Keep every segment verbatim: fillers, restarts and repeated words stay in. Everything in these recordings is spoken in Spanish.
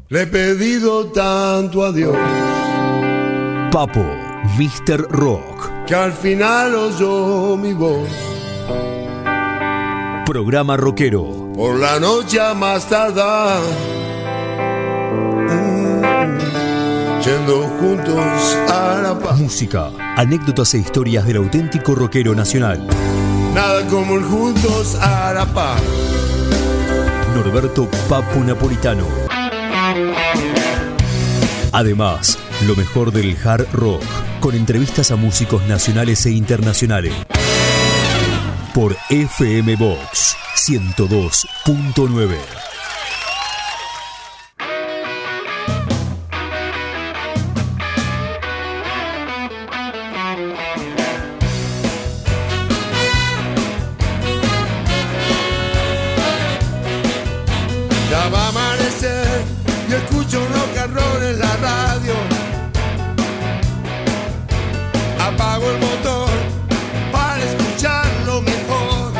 Le he pedido tanto a Dios, Papo, míster Rock, que al final oyó mi voz. Programa rockero. Por la noche a más tardar, mm, yendo juntos a la paz. Música, anécdotas e historias del auténtico rockero nacional. Nada como el juntos a la paz. Norberto Papu Napolitano. Además, lo mejor del hard rock, con entrevistas a músicos nacionales e internacionales. Por F M Box ciento dos punto nueve. Ya va a amanecer y escucho un rock and roll en la radio. Apago el motor para escucharlo mejor.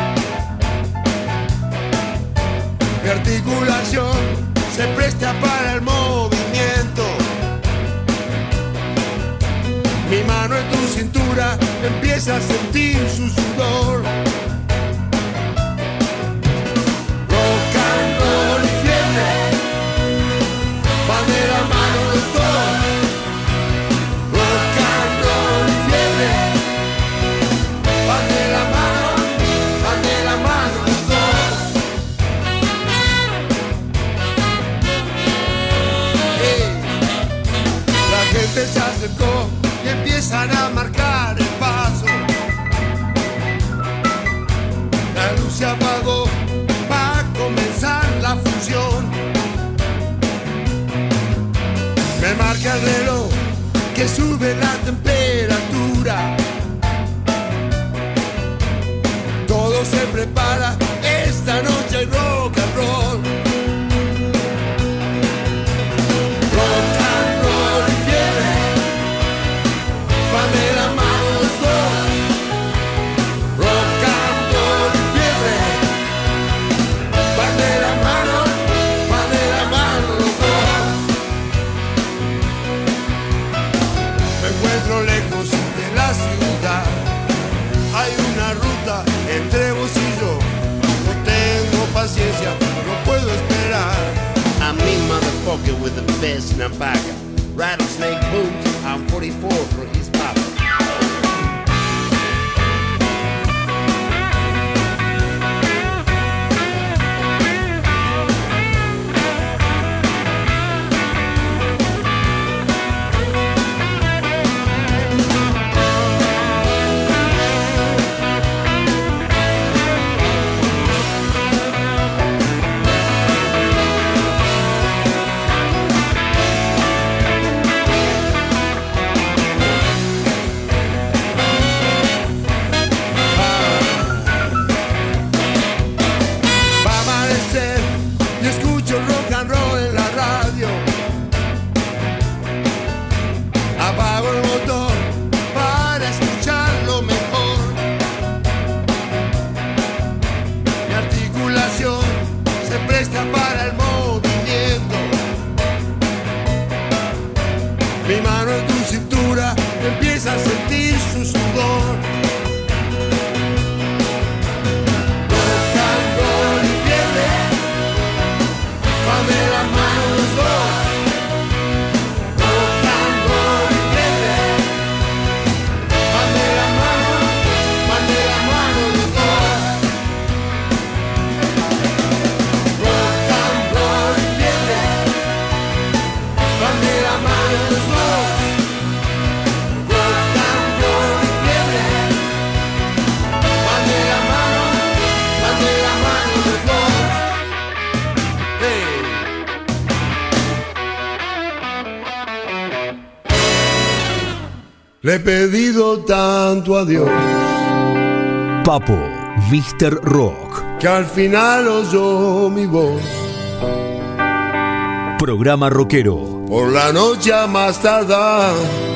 Mi articulación se presta para el movimiento. Mi mano en tu cintura empieza a sentir su sudor. Rock and roll y fiebre van de la mano los dos. Rock and roll y fiebre van de la mano, van de la mano los dos. Hey. La gente se acercó y empiezan a marcar el paso. La luz se apagó, va a comenzar la función. Me marca el reloj que sube la temperatura. Todo se prepara, esta noche hay rock and roll. Rock and roll y fiebre van de la mano los dos. Rock and roll y fiebre van de la mano, van de la mano los dos. Me encuentro lejos de la ciudad. Hay una ruta entre vos y yo. No tengo paciencia, no puedo esperar. I'm mean motherfucker with the best nampaga. Rattlesnake boots, I'm forty-four for his papa. Va a amanecer y escucho rock and roll en la radio. Apago el motor para escucharlo mejor. Mi articulación se presta para el movimiento. Mi mano en tu cintura empieza a sentir su sudor. Rock and roll y fiebre van de la mano los dos. Rock and roll y fiebre van de la mano, van de la mano los dos. Rock and roll y fiebre van de la mano los dos. Rock and roll y fiebre van de la mano, van de la mano los dos. Hey. Le he pedido tanto a Dios, Papo, míster Rock, que al final oyó mi voz. programa rockero. Por la noche a más tardar,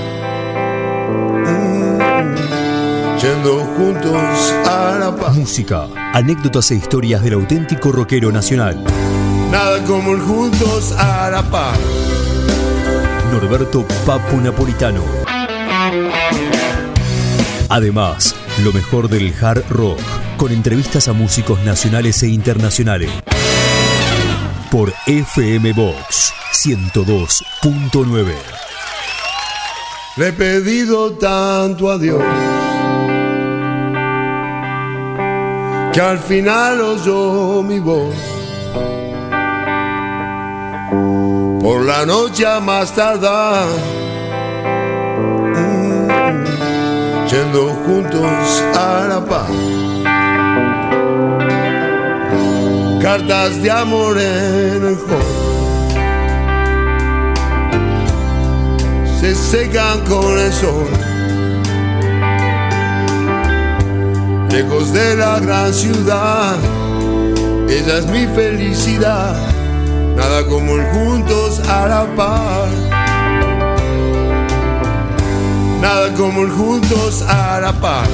mm, yendo juntos a la paz. Música, anécdotas e historias del auténtico rockero nacional. Nada como el juntos a la par. Norberto Papo Napolitano. Además, lo mejor del hard rock, con entrevistas a músicos nacionales e internacionales. Por F M Vox ciento dos punto nueve. Le he pedido tanto a Dios que al final oyó mi voz. Por la noche a más tardar, mm, yendo juntos a la paz. Cartas de amor en el hall se secan con el sol. Lejos de la gran ciudad, ella es mi felicidad. Nada como el juntos a la par. Nada como el juntos a la par.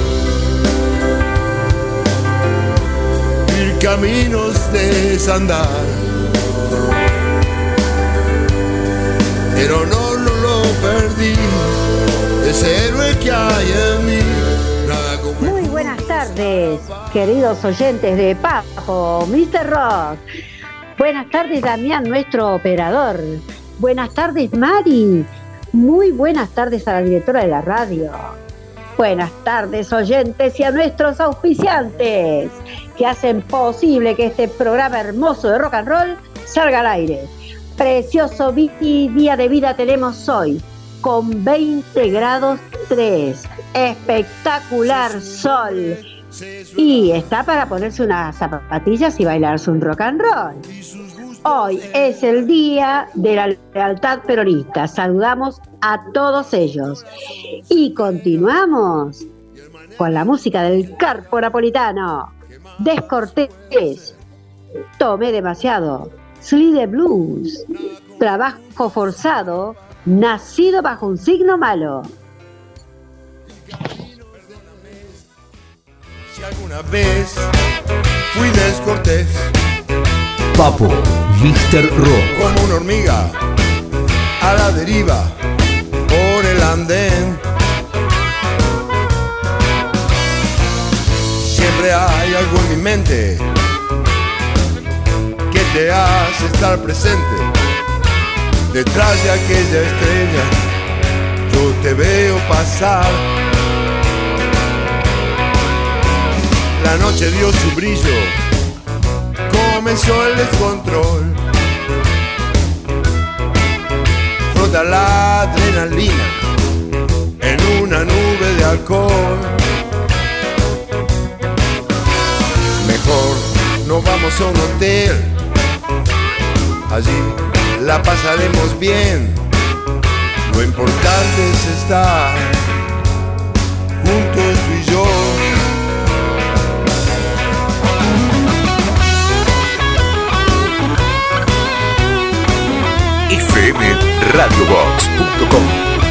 Ir caminos de desandar. Pero no, no lo perdí. Ese héroe que hay en mí. Nada como. Muy buenas tardes, queridos oyentes de Papo, mister Rock. Buenas tardes, Damián, nuestro operador. Buenas tardes, Mari. Muy buenas tardes a la directora de la radio. Buenas tardes, oyentes, y a nuestros auspiciantes que hacen posible que este programa hermoso de rock and roll salga al aire. Precioso día de vida tenemos hoy, con veinte grados tres. Espectacular sol. Y está para ponerse unas zapatillas y bailarse un rock and roll. Hoy es el día de la lealtad peronista. Saludamos a todos ellos. Y continuamos con la música del Carpo Napolitano. Descortés. Tomé demasiado. Slide Blues. Trabajo forzado. Nacido bajo un signo malo. Si alguna vez fui descortés, Papo, mister Rock. como una hormiga a la deriva por el andén, siempre hay algo en mi mente que te hace estar presente. Detrás de aquella estrella yo te veo pasar. La noche dio su brillo, comenzó el descontrol. Flota la adrenalina en una nube de alcohol. Mejor nos vamos a un hotel, allí la pasaremos bien. Lo importante es estar juntos tú y yo. F M Radio Vox punto com.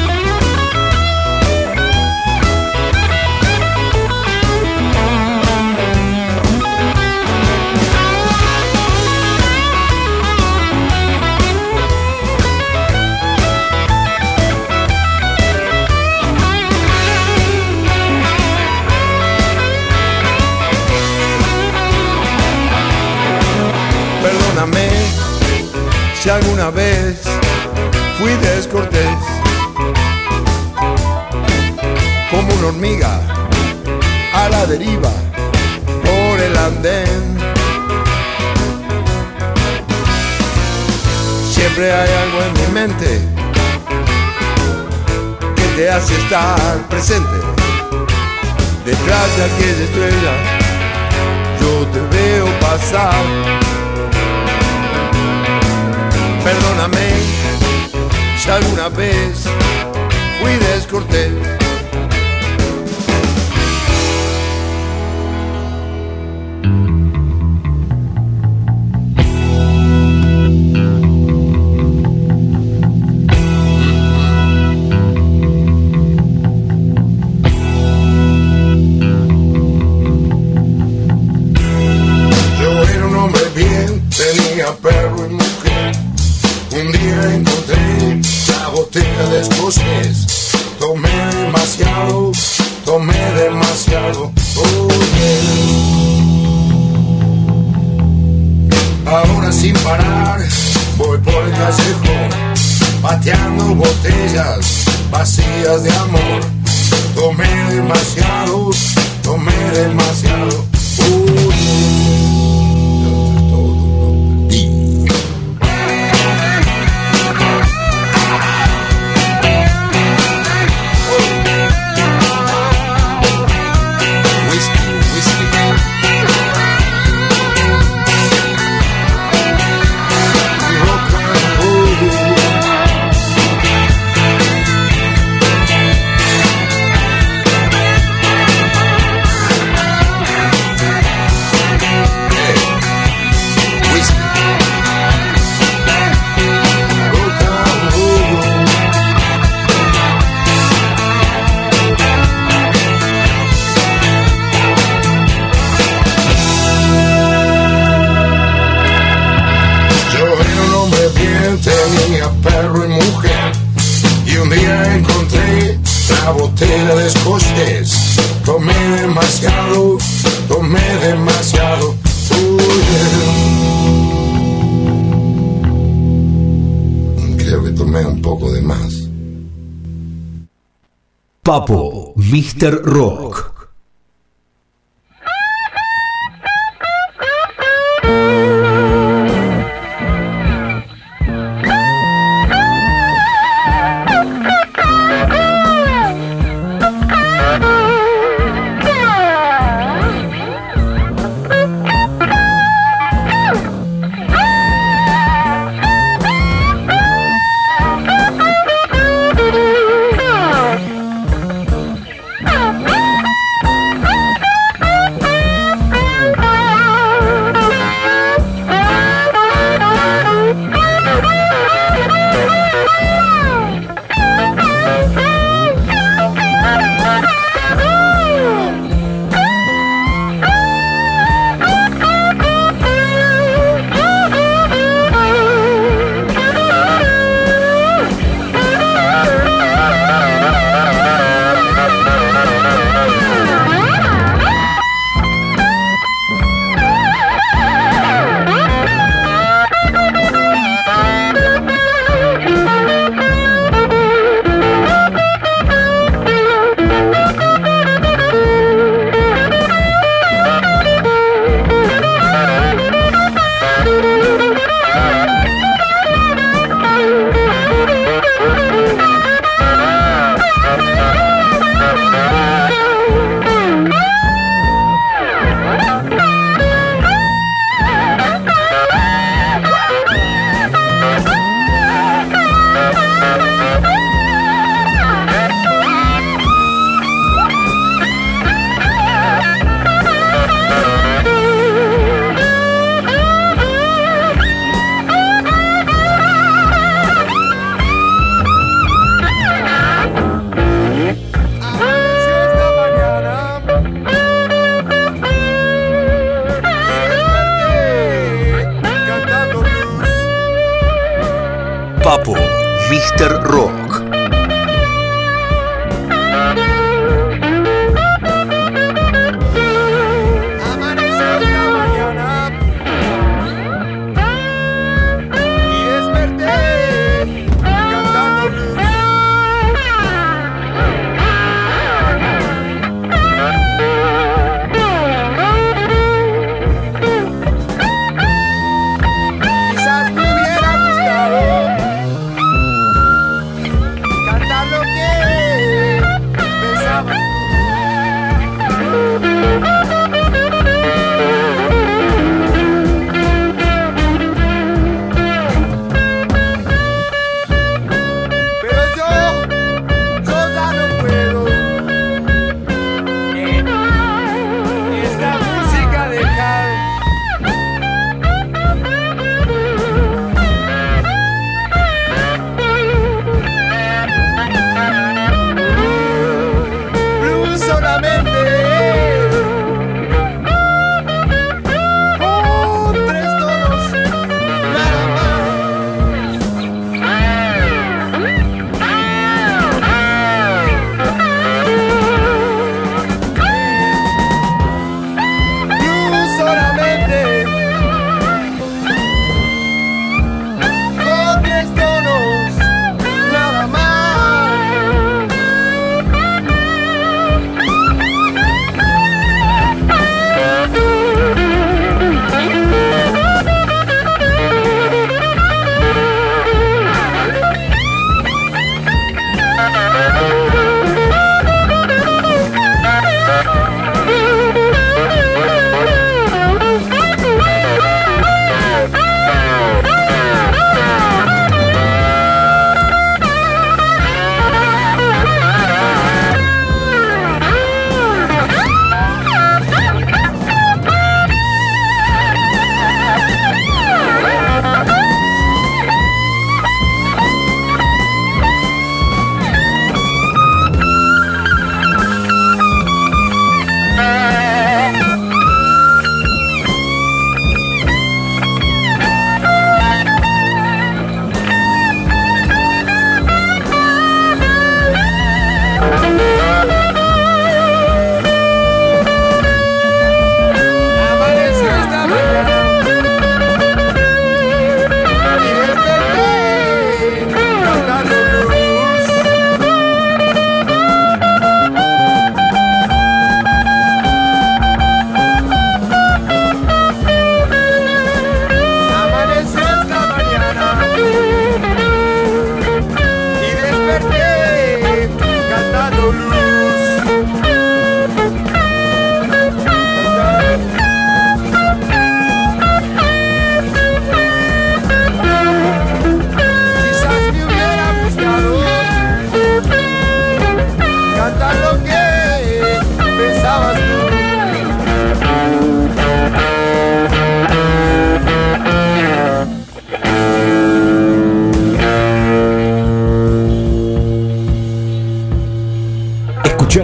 Perdóname si alguna vez fui descortés, como una hormiga a la deriva por el andén. Siempre hay algo en mi mente que te hace estar presente. Detrás de aquella estrella yo te veo pasar. Perdóname si alguna vez fui descortés. Yo era un hombre bien, tenía perro encontré la botella de escocés. Tomé demasiado, tomé demasiado. Oh, yeah. Ahora sin parar voy por el callejón, pateando botellas vacías de amor. Tomé demasiado, tomé demasiado. Oh, yeah. Perro y mujer, y un día encontré la botella de escocés. Tomé demasiado, tomé demasiado. Oh, yeah. Creo que tomé un poco de más. Papo, míster Rock. Papo, míster Rock.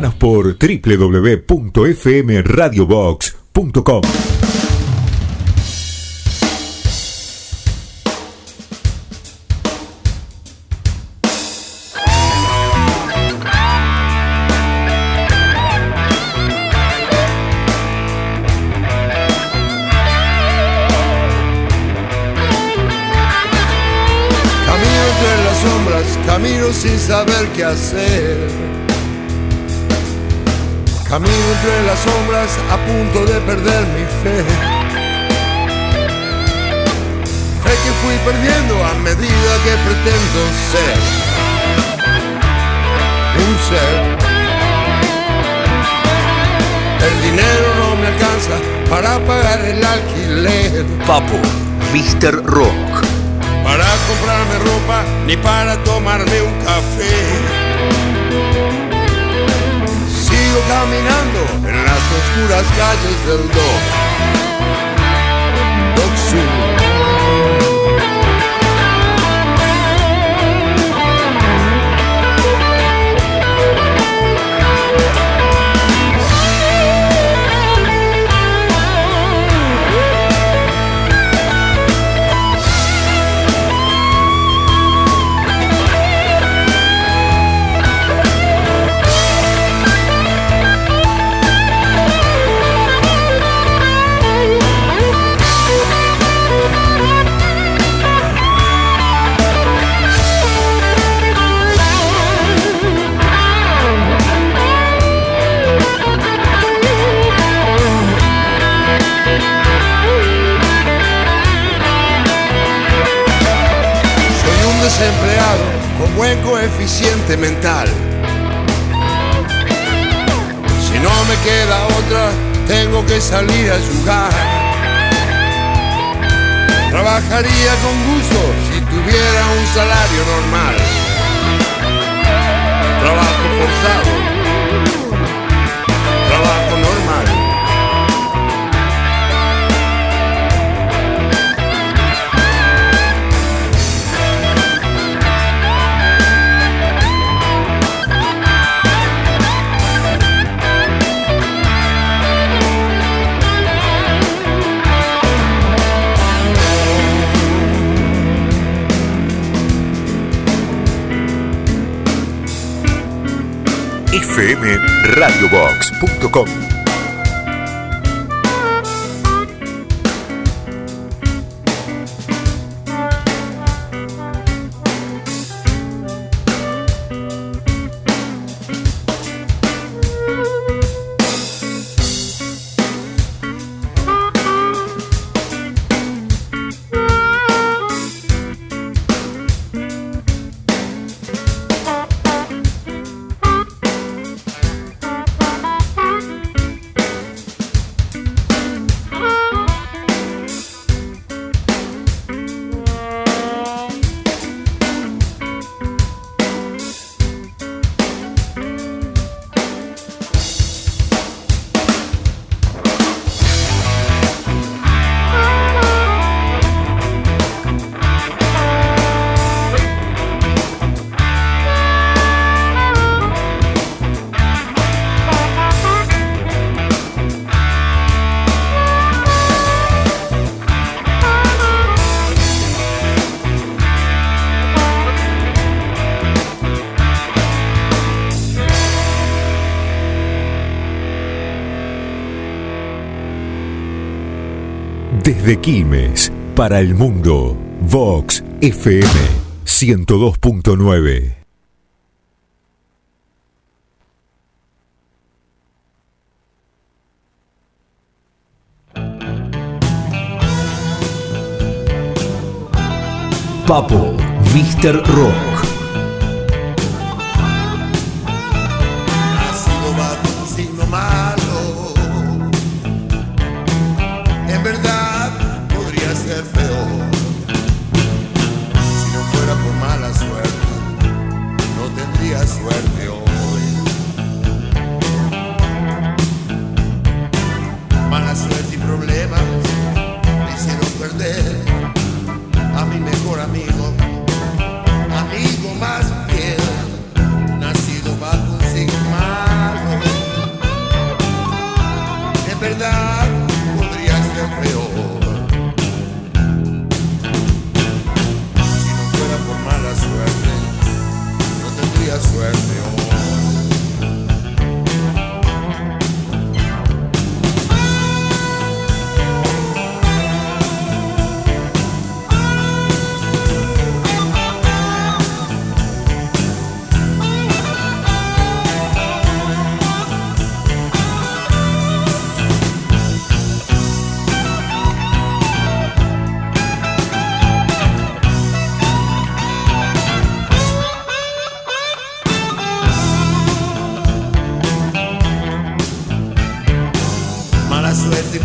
Escuchanos por doble u doble u doble u punto f m radio box punto com. Camino sin saber qué hacer. Camino entre las sombras a punto de perder mi fe. Fe que fui perdiendo a medida que pretendo ser un ser. El dinero no me alcanza para pagar el alquiler. Papo, míster Rock. Para comprarme ropa ni para tomarme un café. Sigo caminando en las oscuras calles del Dock, Dock Sur. Desempleado con buen coeficiente mental. Si no me queda otra, tengo que salir a jugar. Trabajaría con gusto si tuviera un salario normal. Trabajo forzado, trabajo normal. f m radio box punto com. Desde Quilmes, para el mundo, Vox F M ciento dos punto nueve. Papo, míster Rock. Ha sido bajo un signo malo. En verdad podría ser peor. Si no fuera por mala suerte, no tendría suerte hoy. Mala suerte y problemas me hicieron perder a mi mejor amigo, a mi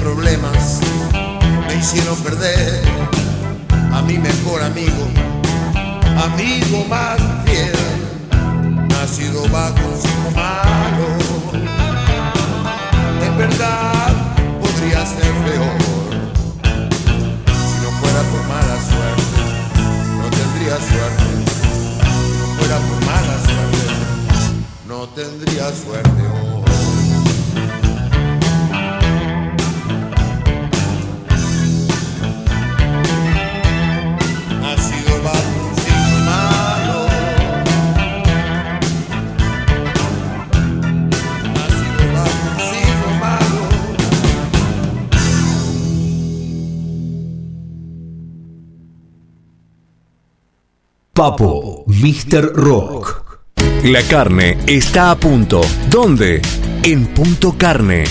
problemas me hicieron perder a mi mejor amigo, amigo más fiel, nacido bajo un signo malo. En verdad podría ser peor. Si no fuera por mala suerte, no tendría suerte. Si no fuera por mala suerte, no tendría suerte hoy. Nacido bajo un signo malo. Nacido bajo un signo malo. Papo, míster Rock. La carne está a punto. ¿Dónde? En Punto Carne.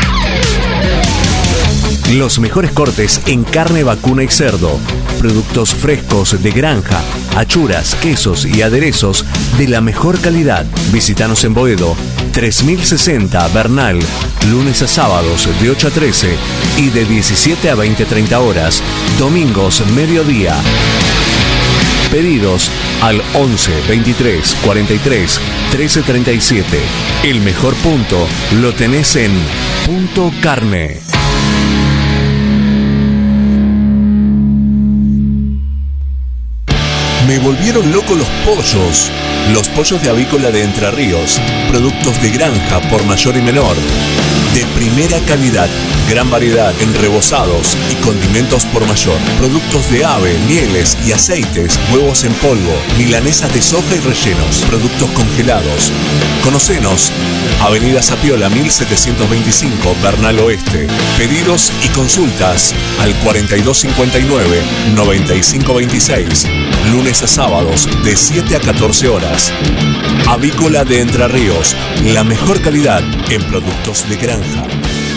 Los mejores cortes en carne vacuna y cerdo. Productos frescos de granja, achuras, quesos y aderezos de la mejor calidad. Visítanos en Boedo, tres mil sesenta Bernal, lunes a sábados de ocho a trece y de diecisiete a veinte treinta horas, domingos mediodía. Pedidos al once veintitrés cuarenta y tres trece treinta y siete. El mejor punto lo tenés en Punto Carne. Me volvieron locos los pollos. Los pollos de Avícola de Entre Ríos. Productos de granja por mayor y menor. De primera calidad. Gran variedad en rebozados y condimentos por mayor. Productos de ave, mieles y aceites. Huevos en polvo. Milanesas de soja y rellenos. Productos congelados. Conocenos. Avenida Zapiola mil setecientos veinticinco, Bernal Oeste. Pedidos y consultas al cuarenta y dos cincuenta y nueve, noventa y cinco veintiséis. Lunes a sábados de siete a catorce horas. Avícola de Entre Ríos, la mejor calidad en productos de granja.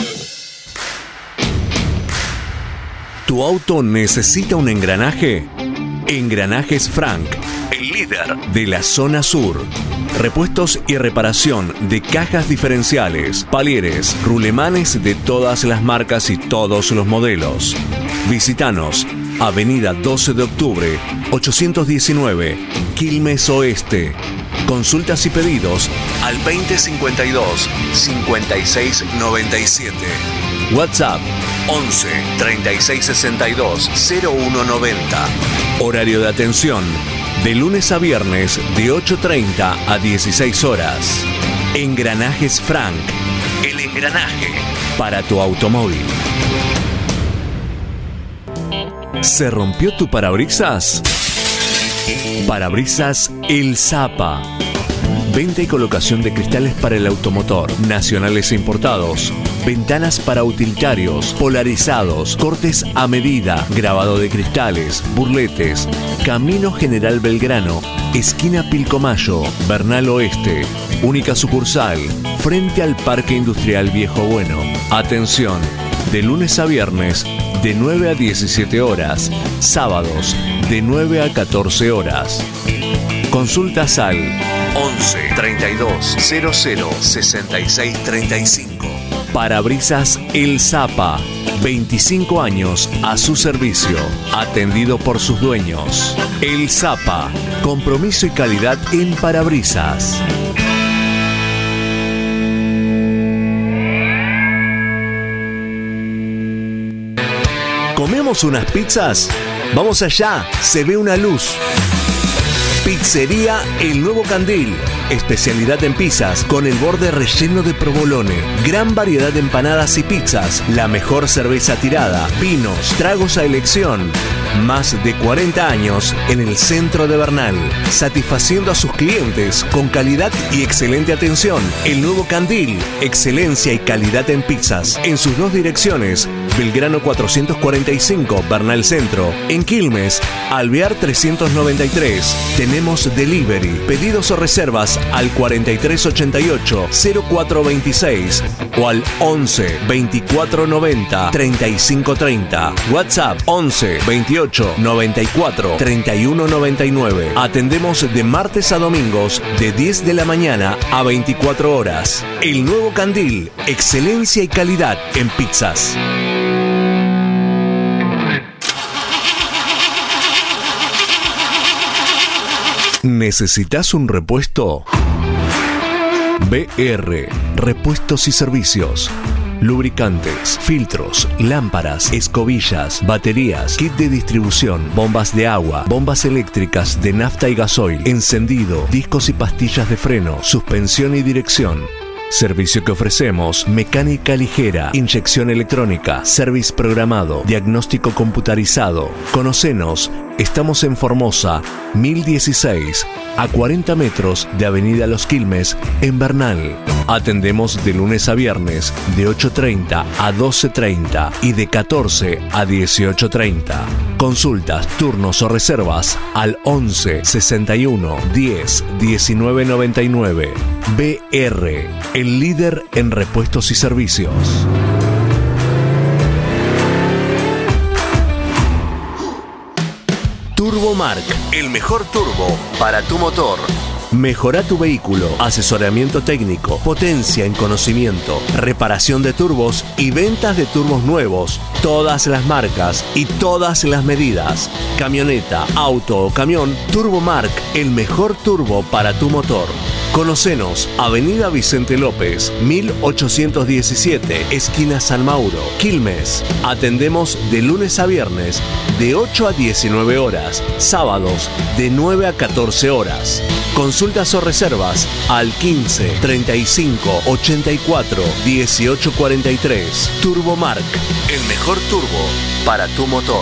¿Tu auto necesita un engranaje? Engranajes Frank, el líder de la zona sur. Repuestos y reparación de cajas diferenciales, palieres, rulemanes de todas las marcas y todos los modelos. Visítanos. Avenida doce de octubre, ochocientos diecinueve, Quilmes Oeste. Consultas y pedidos al veinte cincuenta y dos, cincuenta y seis noventa y siete. WhatsApp once treinta y seis sesenta y dos cero uno noventa. Horario de atención de lunes a viernes de ocho treinta a dieciséis horas. Engranajes Frank, el engranaje para tu automóvil. ¿Se rompió tu parabrisas? Parabrisas El Zapa. Venta y colocación de cristales para el automotor, nacionales e importados. Ventanas para utilitarios, polarizados, cortes a medida, grabado de cristales, burletes. Camino General Belgrano, esquina Pilcomayo, Bernal Oeste. Única sucursal, frente al Parque Industrial Viejo Bueno. Atención, de lunes a viernes, de nueve a diecisiete horas, sábados, de nueve a catorce horas. Consultas al once treinta y dos cero cero sesenta y seis treinta y cinco. Parabrisas El Zapa, veinticinco años a su servicio, atendido por sus dueños. El Zapa, compromiso y calidad en parabrisas. ¿Comemos unas pizzas? Vamos allá, se ve una luz. Pizzería El Nuevo Candil. Especialidad en pizzas con el borde relleno de provolone. Gran variedad de empanadas y pizzas. La mejor cerveza tirada. Vinos, tragos a elección. Más de cuarenta años en el centro de Bernal. Satisfaciendo a sus clientes con calidad y excelente atención. El Nuevo Candil. Excelencia y calidad en pizzas. En sus dos direcciones. Belgrano cuatrocientos cuarenta y cinco, Bernal Centro. En Quilmes, Alvear trescientos noventa y tres. Tenemos delivery. Pedidos o reservas al cuarenta y tres ochenta y ocho cero cuatro veintiséis o al once veinticuatro noventa treinta y cinco treinta. WhatsApp once veintiocho noventa y cuatro treinta y uno noventa y nueve. Atendemos de martes a domingos de diez de la mañana a veinticuatro horas. El Nuevo Candil, excelencia y calidad en pizzas. ¿Necesitas un repuesto? B R, Repuestos y Servicios. Lubricantes, filtros, lámparas, escobillas, baterías, kit de distribución, bombas de agua, bombas eléctricas de nafta y gasoil, encendido, discos y pastillas de freno, suspensión y dirección. Servicio que ofrecemos: mecánica ligera, inyección electrónica, service programado, diagnóstico computarizado. Conocenos, estamos en Formosa, mil dieciséis, a cuarenta metros de Avenida Los Quilmes, en Bernal. Atendemos de lunes a viernes, de ocho treinta a doce treinta y de catorce a dieciocho treinta. Consultas, turnos o reservas al once sesenta y uno diez diecinueve noventa y nueve. B R, el líder en repuestos y servicios. Turbomark, el mejor turbo para tu motor. Mejora tu vehículo, asesoramiento técnico, potencia en conocimiento, reparación de turbos y ventas de turbos nuevos, todas las marcas y todas las medidas. Camioneta, auto o camión, Turbomark, el mejor turbo para tu motor. Conocenos, Avenida Vicente López, mil ochocientos diecisiete, esquina San Mauro, Quilmes. Atendemos de lunes a viernes, de ocho a diecinueve horas, sábados de nueve a catorce horas. Consultas o reservas al quince treinta y cinco ochenta y cuatro dieciocho cuarenta y tres. Turbomark, el mejor turbo para tu motor.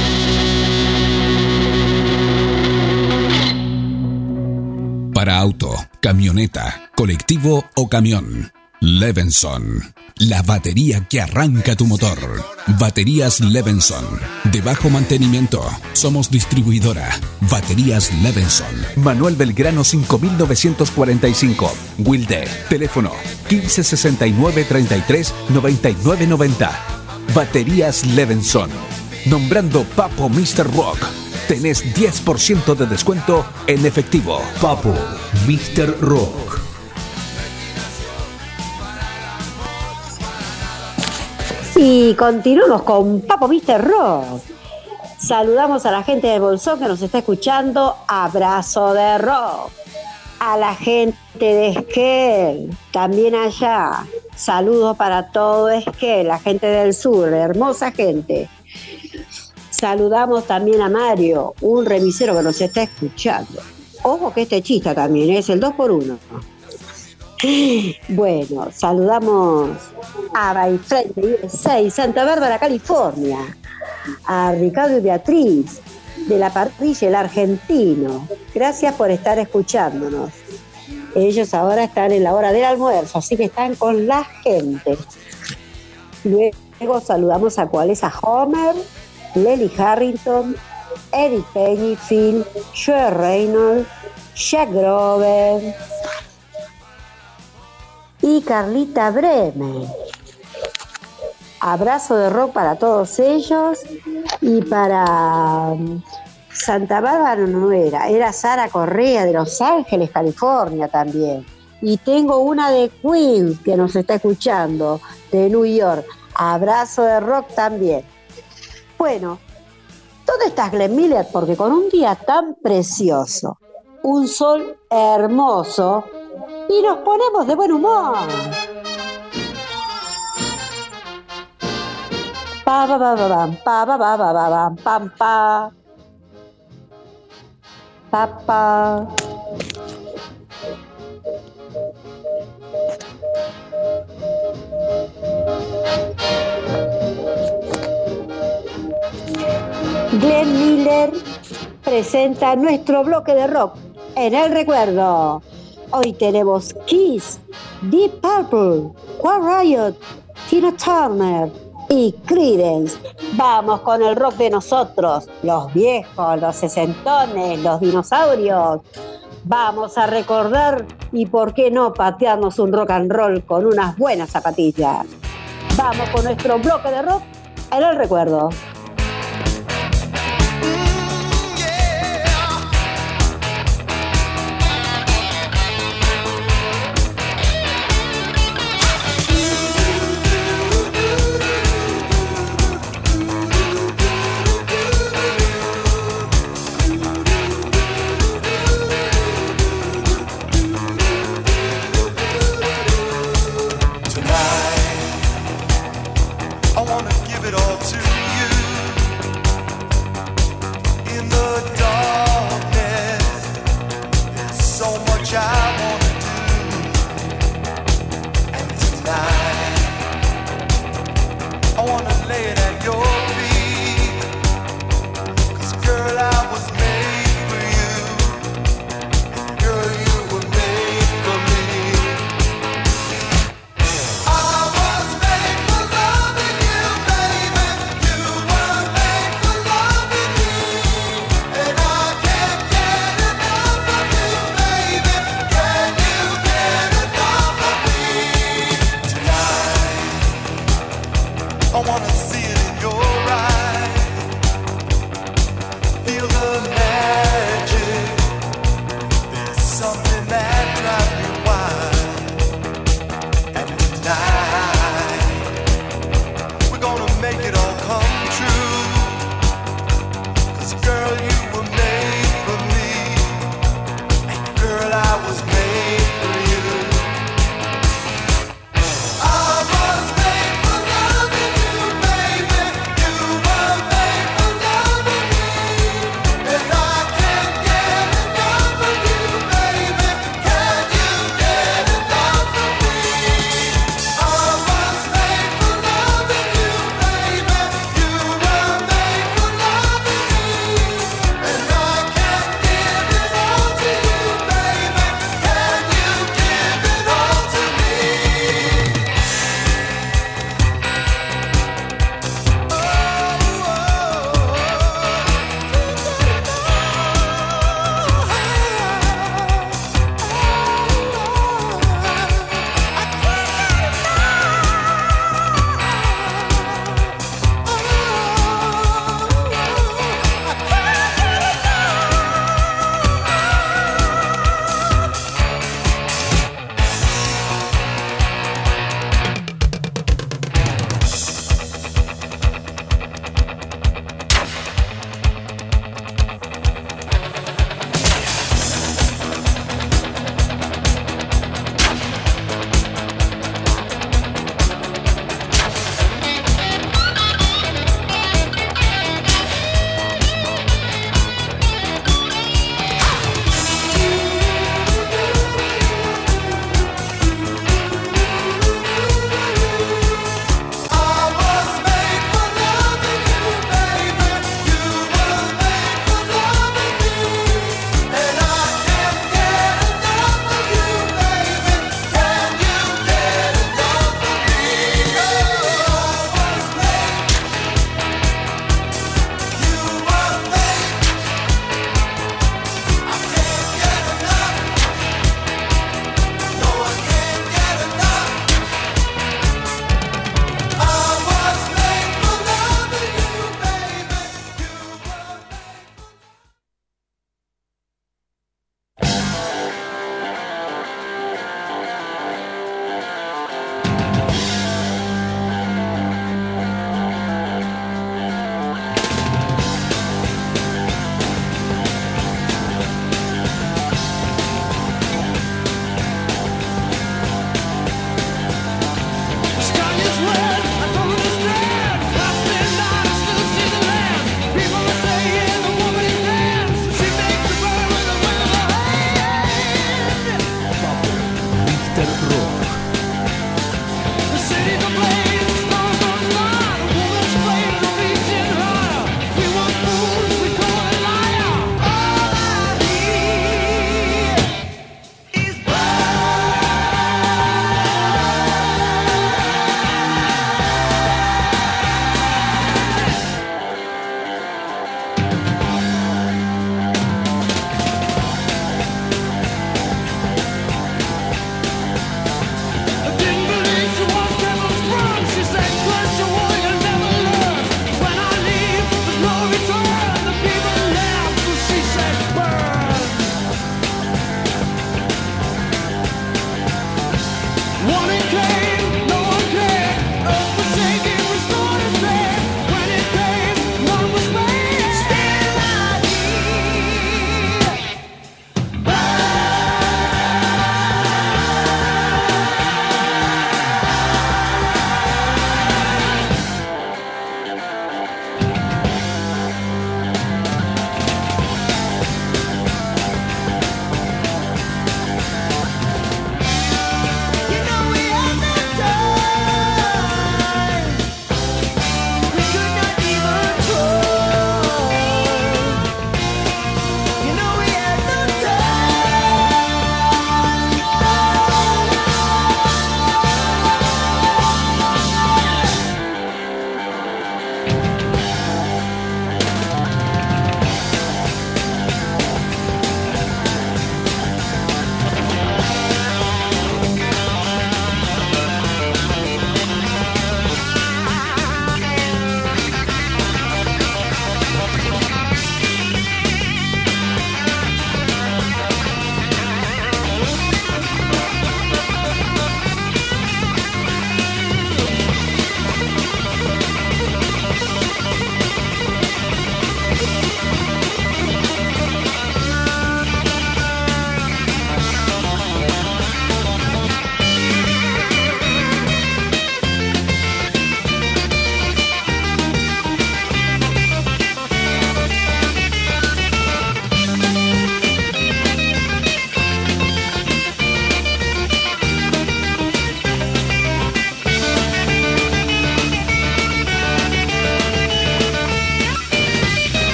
Para auto, camioneta, colectivo o camión. Levenson, la batería que arranca tu motor. Baterías Levenson, de bajo mantenimiento. Somos distribuidora. Baterías Levenson. Manuel Belgrano cinco mil novecientos cuarenta y cinco. Wilde, teléfono quince sesenta y nueve treinta y tres noventa y nueve noventa. Baterías Levenson. Nombrando Papo mister Rock, tenés diez por ciento de descuento en efectivo. Papo mister Rock. Y continuamos con Papo mister Rock. Saludamos a la gente de Bolsón que nos está escuchando. Abrazo de rock. A la gente de Esquel, también allá. Saludos para todo Esquel, la gente del sur, hermosa gente. Saludamos también a Mario, un remisero que nos está escuchando. Ojo que este chista también es el dos por uno. Bueno, saludamos a Bayfrente U S A, Santa Bárbara, California, a Ricardo y Beatriz de la parrilla El Argentino. Gracias por estar escuchándonos. Ellos ahora están en la hora del almuerzo, así que están con la gente. Luego saludamos a cuál es a Homer, Lely Harrington, Eric Pennyfield, Joe Reynolds, Jack Grover y Carlita Bremen. Abrazo de rock para todos ellos. Y para Santa Bárbara no era, era Sara Correa de Los Ángeles, California también. Y tengo una de Queens que nos está escuchando, de New York. Abrazo de rock también. Bueno, ¿dónde estás, Glenn Miller? Porque con un día tan precioso, un sol hermoso, y nos ponemos de buen humor. Pa pa pa pa pa pa pa pa pa pa pa pa. Glenn Miller presenta nuestro bloque de rock en el recuerdo. Hoy tenemos Kiss, Deep Purple, Quiet Riot, Tina Turner y Creedence. Vamos con el rock de nosotros, los viejos, los sesentones, los dinosaurios. Vamos a recordar y por qué no patearnos un rock and roll con unas buenas zapatillas. Vamos con nuestro bloque de rock en el recuerdo.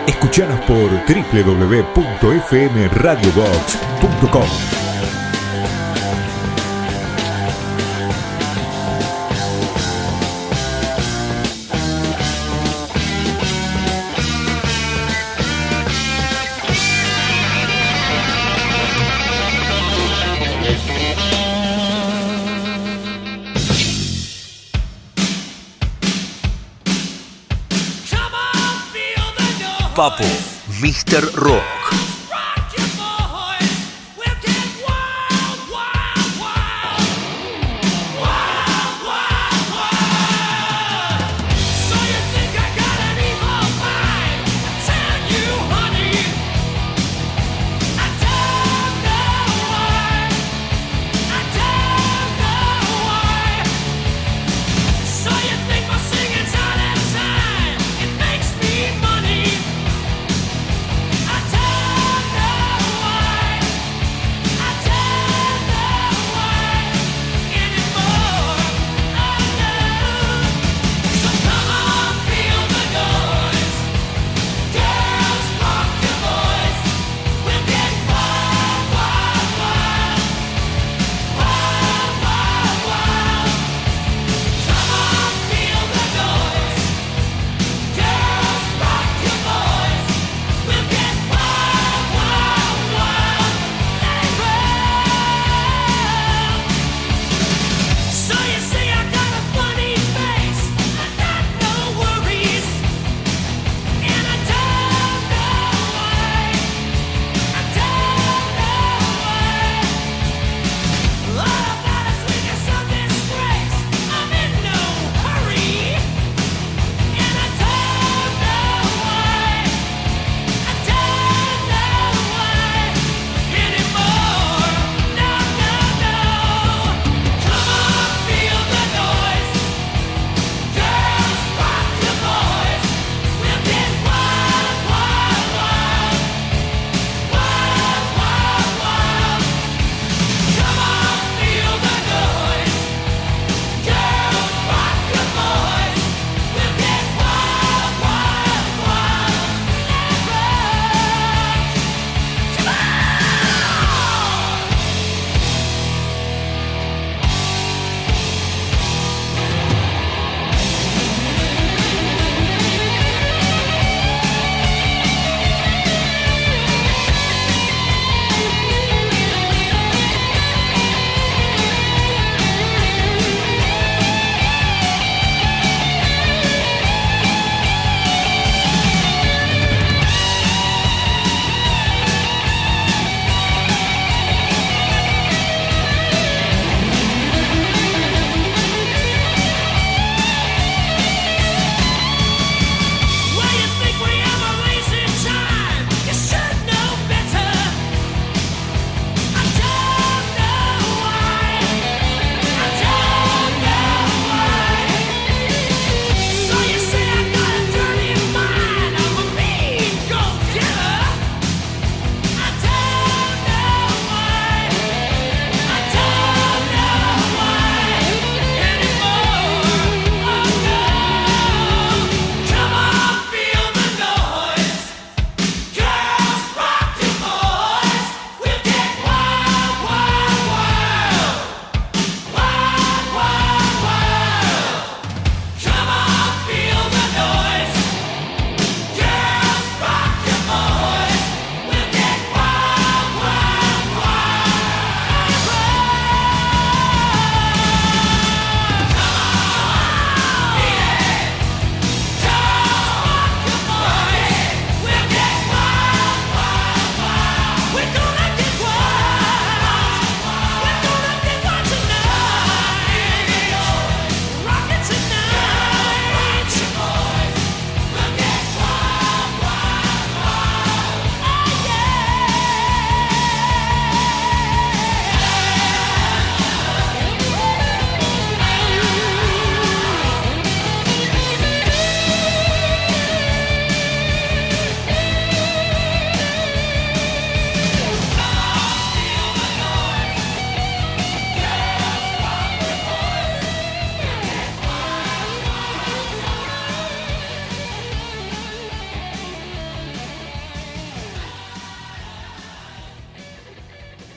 Escuchanos por doble u doble u doble u punto f m radio box punto com. Papo, míster Rock. I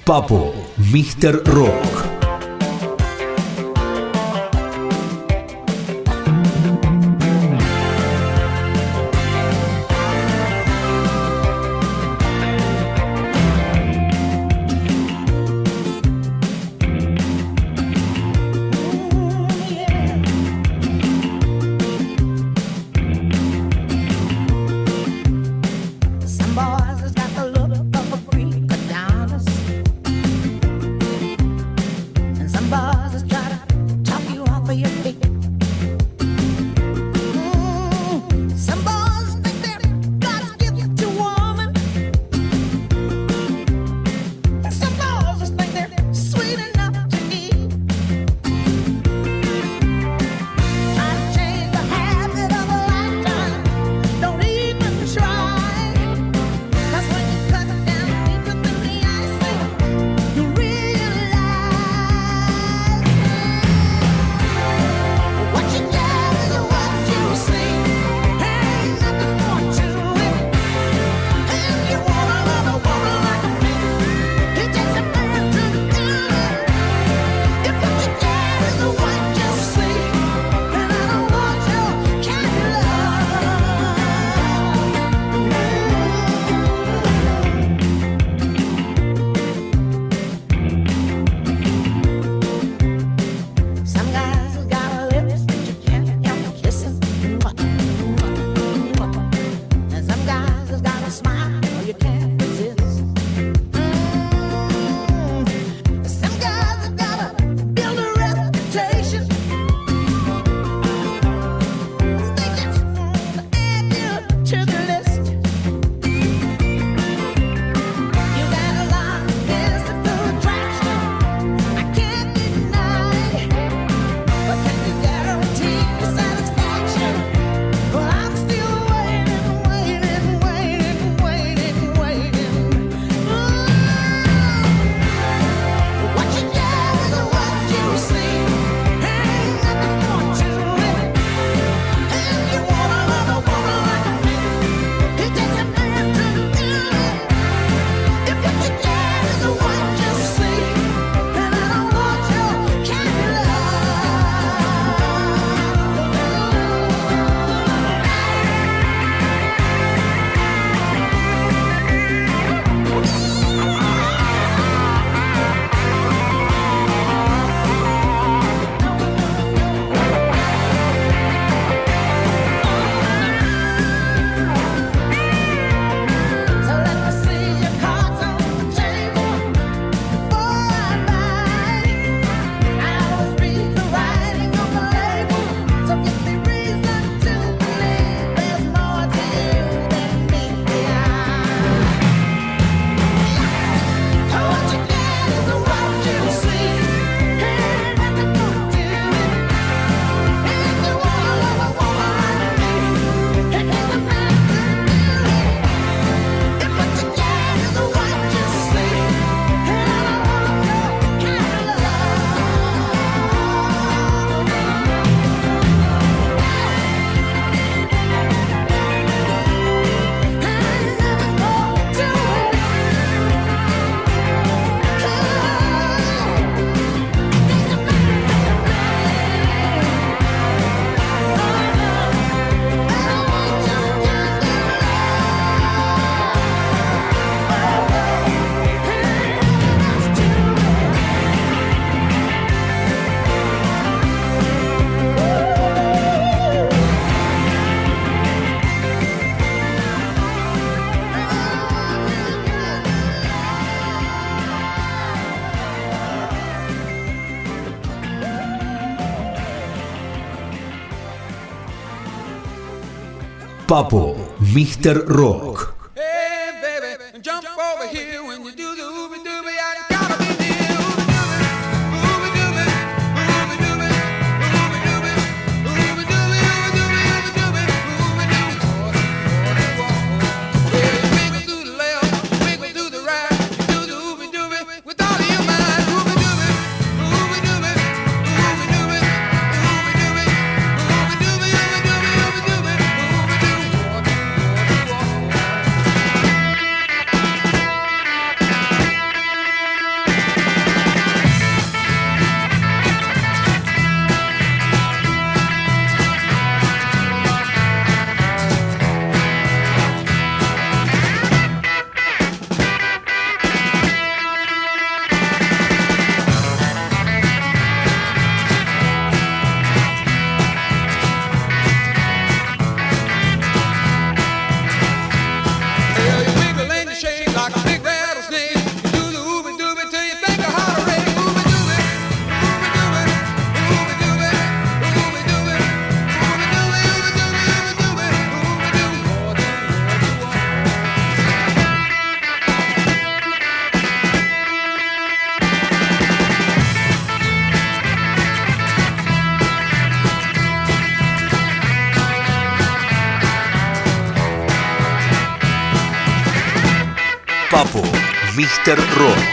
Papo, míster Rock. Papo, míster Rock. Papo, míster Rock.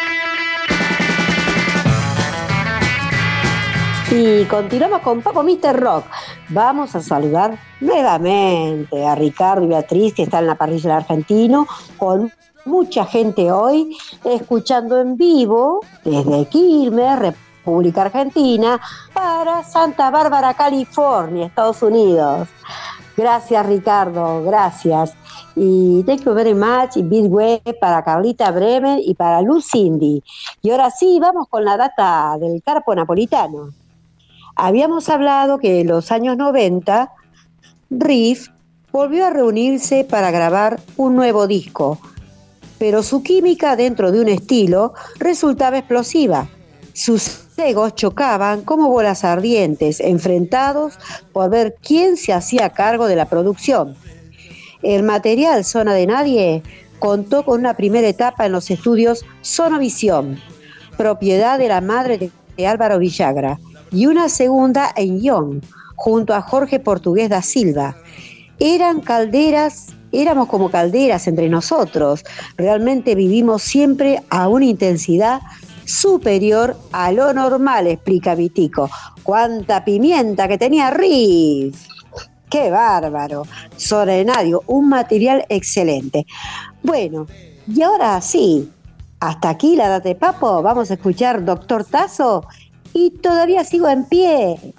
Y continuamos con Papo míster Rock. Vamos a saludar nuevamente a Ricardo y Beatriz, que están en la parrilla del Argentino, con mucha gente hoy, escuchando en vivo desde Quilmes, República Argentina, para Santa Bárbara, California, Estados Unidos. Gracias, Ricardo, gracias. Y thank you very much, y big way para Carlita Bremen y para Lucindy. Y ahora sí, vamos con la data del Carpo Napolitano. Habíamos hablado que en los años noventa, Riff volvió a reunirse para grabar un nuevo disco, pero su química dentro de un estilo resultaba explosiva. Sus egos chocaban como bolas ardientes, enfrentados por ver quién se hacía cargo de la producción. El material Zona de Nadie contó con una primera etapa en los estudios Sonovisión, propiedad de la madre de, de Álvaro Villagra, y una segunda en Young, junto a Jorge Portugués da Silva. Eran calderas, éramos como calderas entre nosotros, realmente vivimos siempre a una intensidad superior a lo normal, explica Vitico. ¡Cuánta pimienta que tenía Riff! ¡Qué bárbaro! Zona de Nadie, un material excelente. Bueno, y ahora sí, hasta aquí la data de Papo, vamos a escuchar Doctor Tazo y Todavía Sigo en Pie.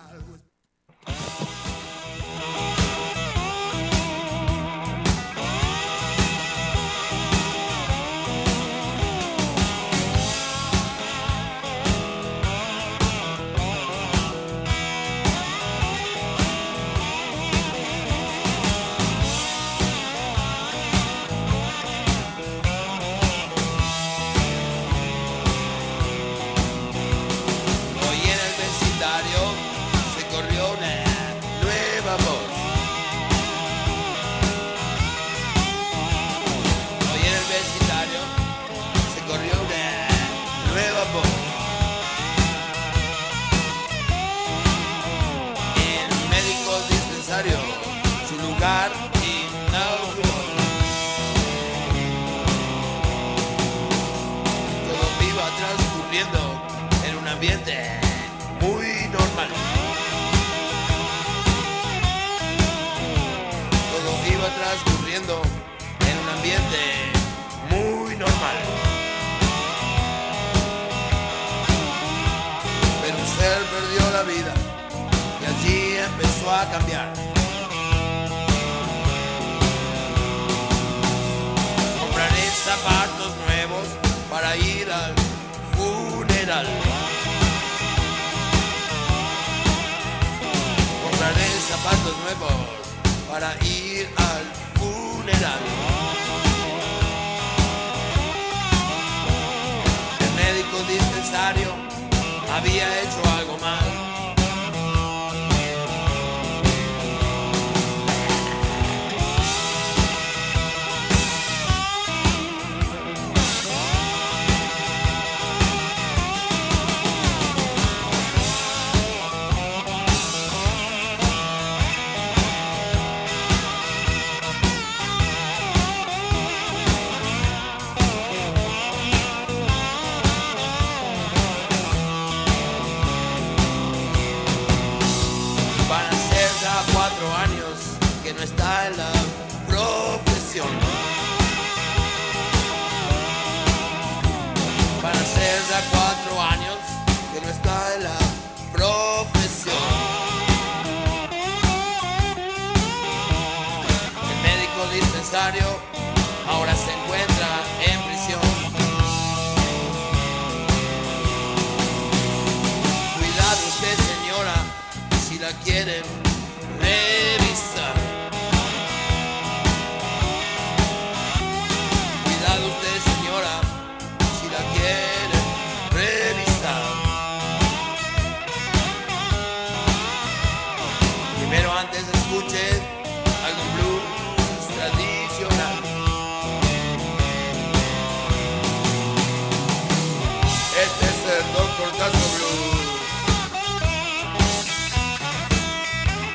A cambiar. Compraré zapatos nuevos para ir al funeral. Compraré zapatos nuevos para ir al funeral. El médico dispensario había hecho algo mal. Está en la profesión. Van a ser ya cuatro años que no está en la profesión. El médico dispensario ahora se encuentra en prisión. Cuidado usted, señora, si la quieren revisar. Algún blues tradicional. Este es el Doctor Tazo Blues.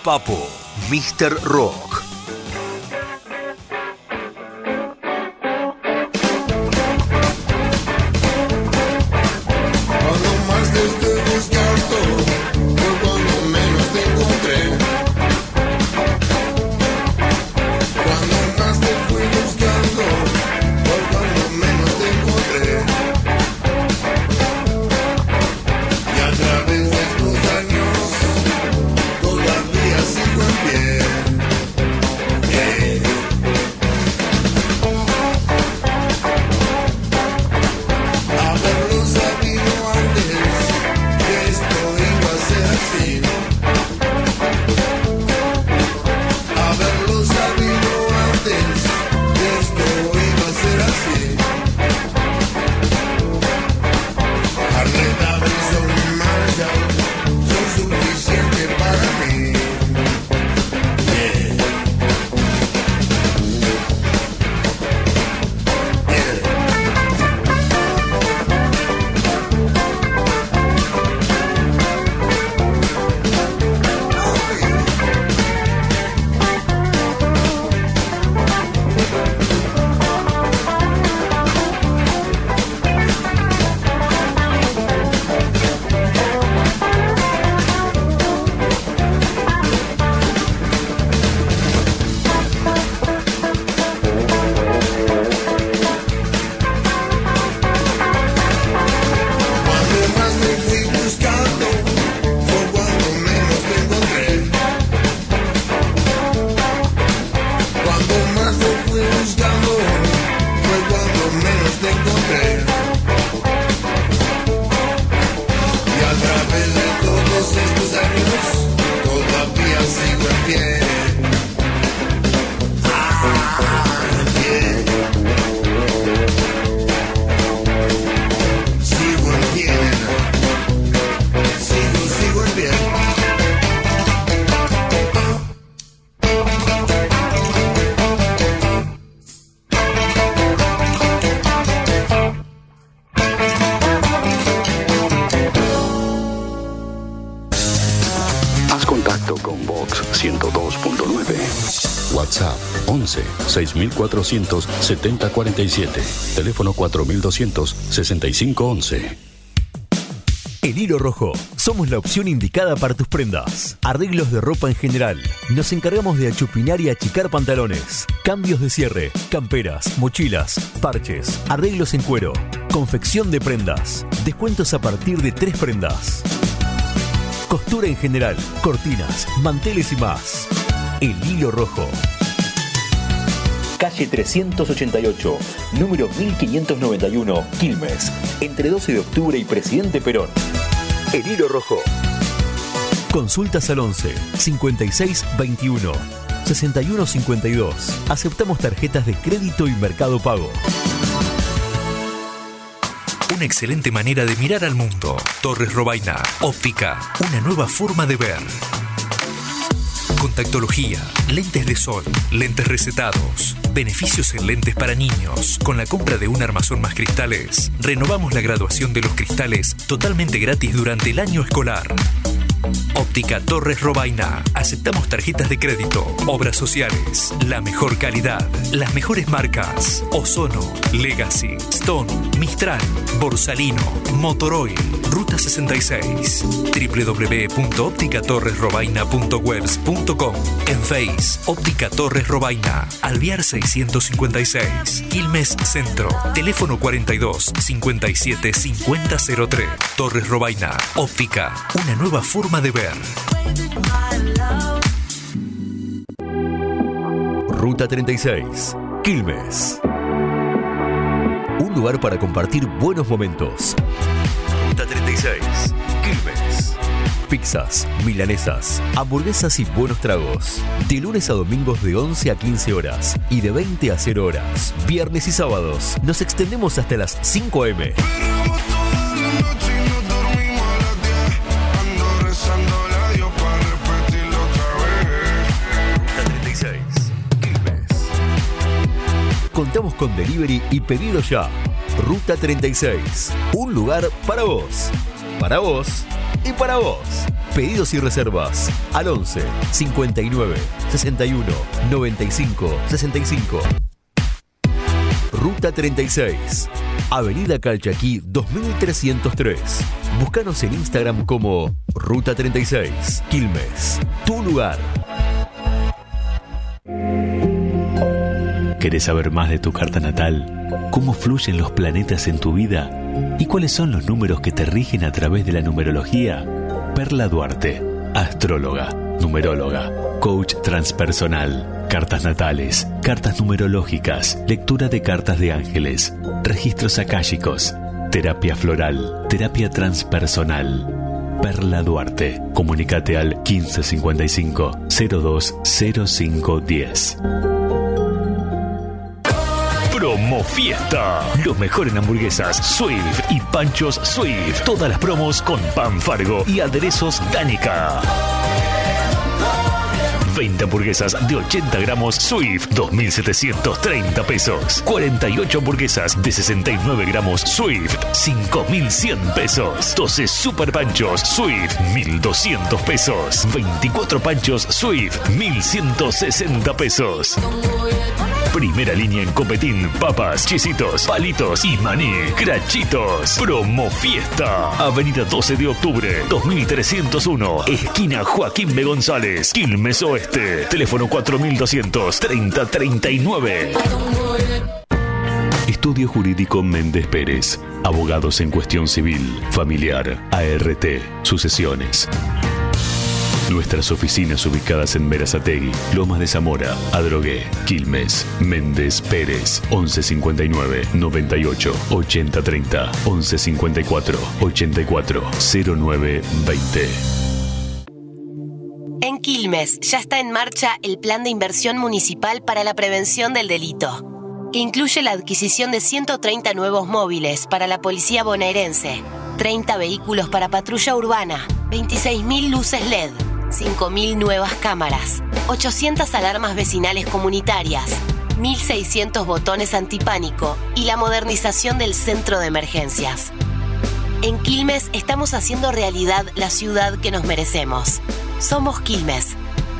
Papo, míster Rock. Cuando más te estoy buscando, fue cuando menos te encontré. Cuando más te fui buscando, fue cuando menos te encontré. Y a través de estos años, todavía sigo en pie. Yeah. Haberlo sabido antes que esto iba a ser así. Haberlo sabido antes que esto iba a ser así. Harley Davidson y Marshall son suficientes para mí. Yeah. Yeah. Cuando más te fui buscando, fue cuando menos te encontré. Cuando más te fui buscando, fue cuando menos te encontré. Y a través de todos estos años, todavía sigo en pie. Ah, en pie. Sigo en pie, nena. Sigo, sigo en pie. Haz contacto con Vox ciento dos punto nueve. WhatsApp once seis mil cuatrocientos setenta cuarenta y siete. Teléfono cuatro mil doscientos sesenta y cinco once. El Hilo Rojo. Somos la opción indicada para tus prendas. Arreglos de ropa en general. Nos encargamos de achupinar y achicar pantalones. Cambios de cierre. Camperas, mochilas, parches. Arreglos en cuero. Confección de prendas. Descuentos a partir de tres prendas. Costura en general. Cortinas, manteles y más. El Hilo Rojo. Calle trescientos ochenta y ocho, número mil quinientos noventa y uno, Quilmes, entre doce de octubre y Presidente Perón. El Hilo Rojo. Consultas al once cincuenta y seis veintiuno sesenta y uno cincuenta y dos. Aceptamos tarjetas de crédito y Mercado Pago. Una excelente manera de mirar al mundo. Torres Robaina. Óptica. Una nueva forma de ver. Contactología, lentes de sol, lentes recetados, beneficios en lentes para niños. Con la compra de un armazón más cristales, renovamos la graduación de los cristales totalmente gratis durante el año escolar. Óptica Torres Robaina. Aceptamos tarjetas de crédito, obras sociales, la mejor calidad, las mejores marcas: Ozono, Legacy, Stone, Mistral, Borsalino, Motoroil, Ruta sesenta y seis, doble u doble u doble u punto óptica torres robaina punto webs punto com. En Face, Óptica Torres Robaina, Alvear seiscientos cincuenta y seis, Quilmes Centro, teléfono cuarenta y dos cincuenta y siete cincuenta cero tres. Torres Robaina, Óptica, una nueva forma de ver. Ruta treinta y seis, Quilmes. Un lugar para compartir buenos momentos. Ruta treinta y seis, Quilmes. Pizzas, milanesas, hamburguesas y buenos tragos. De lunes a domingos de once a quince horas y de veinte a cero horas. Viernes y sábados nos extendemos hasta las cinco a eme. Contamos con delivery y pedido ya. Ruta treinta y seis, un lugar para vos. para vos y para vos. Pedidos y reservas al once cincuenta y nueve sesenta y uno noventa y cinco sesenta y cinco. Ruta treinta y seis, Avenida Calchaquí dos mil trescientos tres. Búscanos en Instagram como Ruta treinta y seis, Quilmes, tu lugar. ¿Querés saber más de tu carta natal? ¿Cómo fluyen los planetas en tu vida? ¿Y cuáles son los números que te rigen a través de la numerología? Perla Duarte, astróloga, numeróloga, coach transpersonal, cartas natales, cartas numerológicas, lectura de cartas de ángeles, registros akáshicos, terapia floral, terapia transpersonal. Perla Duarte. Comunicate al quince cincuenta y cinco cero dos cero cinco diez. Promo Fiesta. Lo mejor en hamburguesas Swift y panchos Swift. Todas las promos con pan Fargo y aderezos Danica. veinte hamburguesas de ochenta gramos Swift, dos mil setecientos treinta pesos. cuarenta y ocho hamburguesas de sesenta y nueve gramos Swift, cinco mil cien pesos. doce super panchos Swift, mil doscientos pesos. veinticuatro panchos Swift, mil ciento sesenta pesos. Primera línea en copetín, papas, chisitos, palitos y maní. Crachitos. Promo Fiesta. Avenida doce de octubre, dos mil trescientos uno. Esquina Joaquín B. González, Quilmes Oeste. Teléfono cuatro mil doscientos treinta treinta y nueve. Estudio Jurídico Méndez Pérez. Abogados en cuestión civil, familiar, A R T, sucesiones. Nuestras oficinas ubicadas en Berazategui, Lomas de Zamora, Adrogué, Quilmes, Méndez Pérez, once cincuenta y nueve noventa y ocho ochenta treinta, once cincuenta y cuatro ochenta y cuatro cero nueve veinte. En Quilmes ya está en marcha el Plan de Inversión Municipal para la Prevención del Delito, que incluye la adquisición de ciento treinta nuevos móviles para la policía bonaerense, treinta vehículos para patrulla urbana, veintiséis mil luces L E D, cinco mil nuevas cámaras, ochocientas alarmas vecinales comunitarias, mil seiscientos botones antipánico y la modernización del centro de emergencias. En Quilmes estamos haciendo realidad la ciudad que nos merecemos. Somos Quilmes.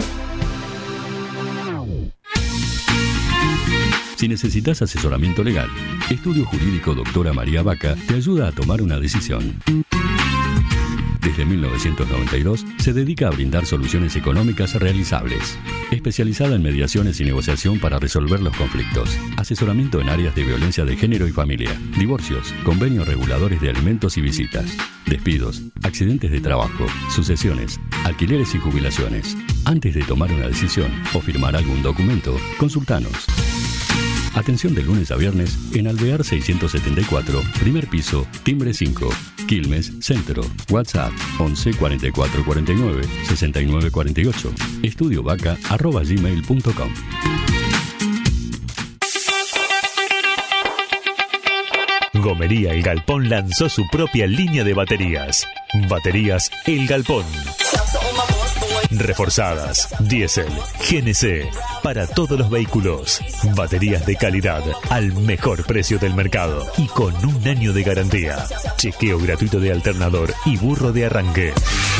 Si necesitas asesoramiento legal, Estudio Jurídico Doctora María Vaca te ayuda a tomar una decisión. Desde mil novecientos noventa y dos se dedica a brindar soluciones económicas realizables. Especializada en mediaciones y negociación para resolver los conflictos. Asesoramiento en áreas de violencia de género y familia. Divorcios, convenios reguladores de alimentos y visitas. Despidos, accidentes de trabajo, sucesiones, alquileres y jubilaciones. Antes de tomar una decisión o firmar algún documento, consultanos. Atención de lunes a viernes en Alvear seiscientos setenta y cuatro, primer piso, timbre cinco, Quilmes, Centro. WhatsApp once cuarenta y cuatro cuarenta y nueve sesenta y nueve cuarenta y ocho. Estudiovaca arroba gmail punto com. Gomería El Galpón lanzó su propia línea de baterías. Baterías El Galpón. Reforzadas, diésel, G N C, para todos los vehículos. Baterías de calidad, al mejor precio del mercado y con un año de garantía. Chequeo gratuito de alternador y burro de arranque.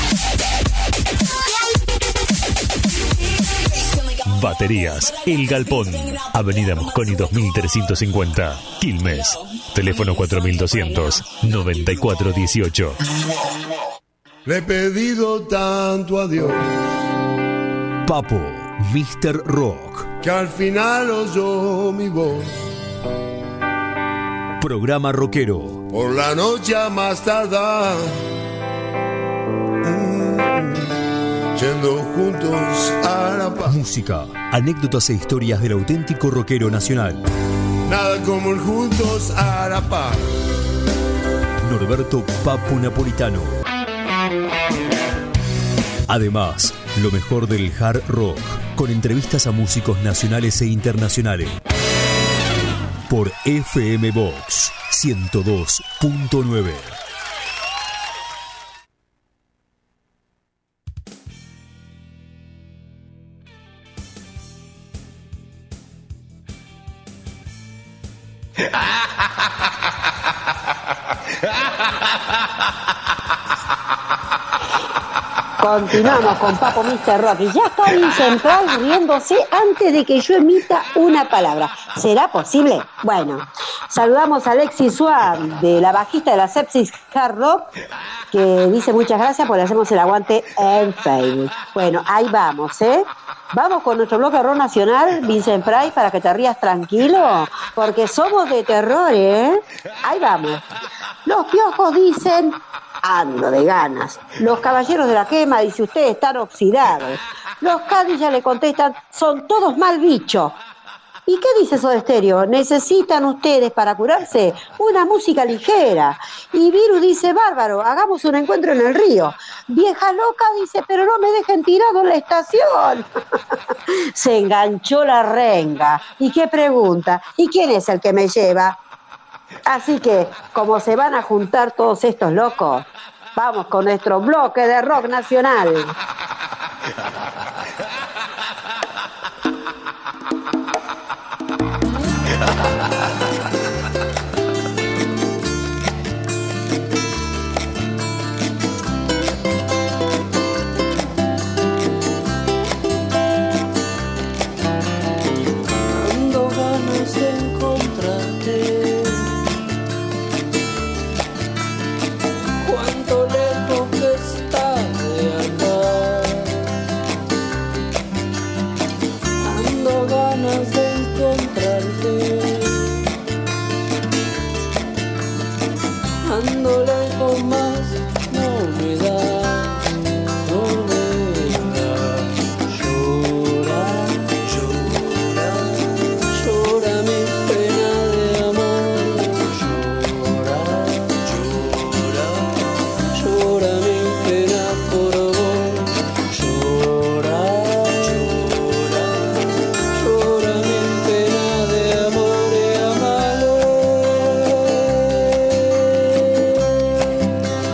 Baterías El Galpón, Avenida Mosconi dos mil trescientos cincuenta, Quilmes. Teléfono cuatro mil doscientos noventa y cuatro dieciocho. Le he pedido tanto a Dios, Papo, míster Rock, que al final oyó mi voz. Programa rockero. Por la noche a más tardar, mm, yendo juntos a la paz. Música, anécdotas e historias del auténtico rockero nacional. Nada como el juntos a la paz. Norberto Papo Napolitano. Además, lo mejor del hard rock, con entrevistas a músicos nacionales e internacionales. Por F M Vox ciento dos punto nueve. Continuamos con Papo mister Rock y ya está Vincent Price riéndose antes de que yo emita una palabra. ¿Será posible? Bueno, saludamos a Alexis Swan, de la bajista de la Sepsis Hard Rock, que dice muchas gracias porque le hacemos el aguante en Facebook. Bueno, ahí vamos, ¿eh? Vamos con nuestro bloque de rock nacional, Vincent Price, para que te rías tranquilo, porque somos de terror, ¿eh? Ahí vamos. Los Piojos dicen... ando de ganas. Los Caballeros de la Quema dice, ustedes están oxidados. Los Cádiz ya le contestan, son todos mal bicho. ¿Y qué dice Soda Stereo? Necesitan ustedes para curarse una música ligera. Y Virus dice, bárbaro, hagamos un encuentro en el río. Vieja loca dice, pero no me dejen tirado en la estación. Se enganchó la renga. ¿Y qué pregunta? ¿Y quién es el que me lleva? Así que, como se van a juntar todos estos locos, vamos con nuestro bloque de rock nacional. Ando ganas de encontrarte. Cuánto lejos que está de acá. Ando ganas de encontrarte. Ando lejos más, no me da, no me da. Llora, llora, llora mi pena de amor. Llora, llora, llora mi pena por vos. Llora, llora, llora mi pena de amor y amalo.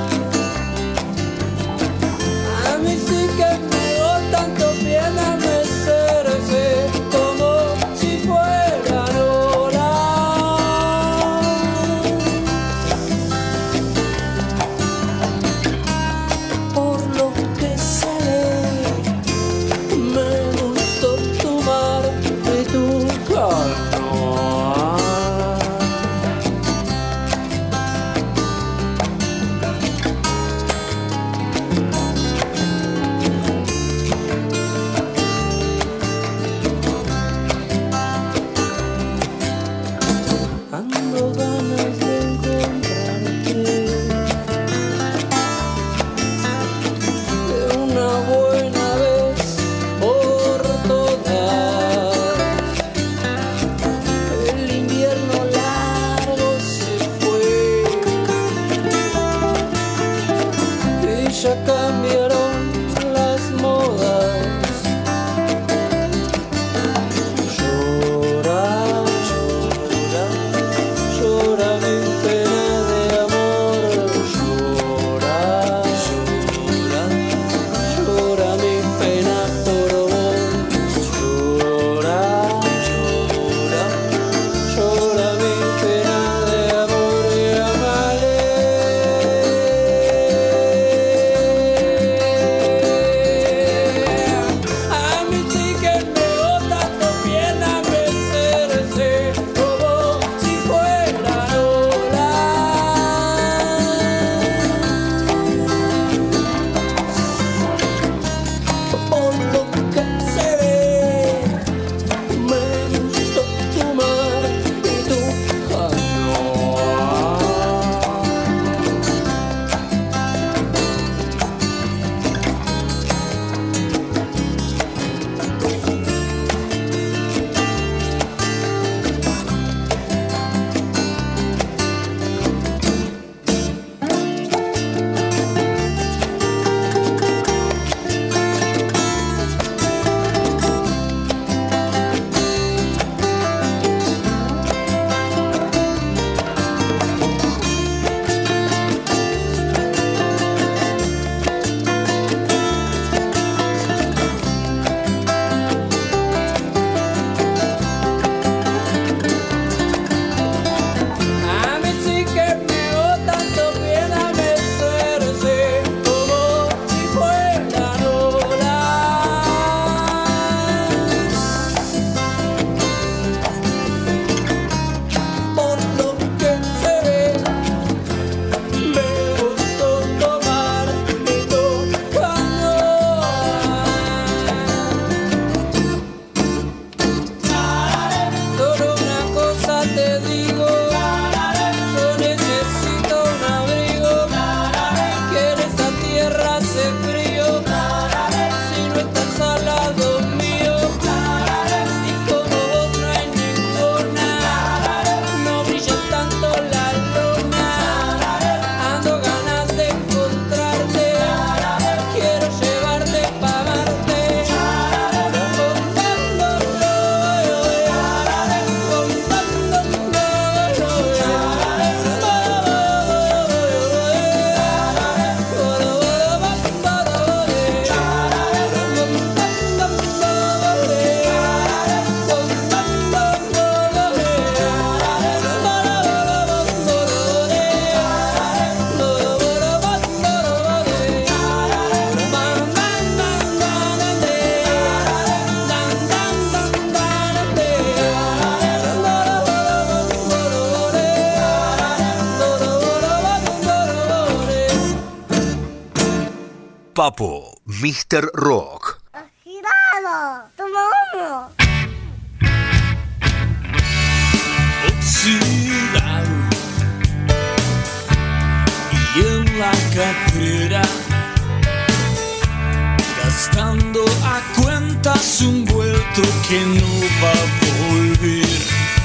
Papo, míster Rock. Girado, toma uno. Oxidado y en la carrera, gastando a cuentas un vuelto que no va a volver.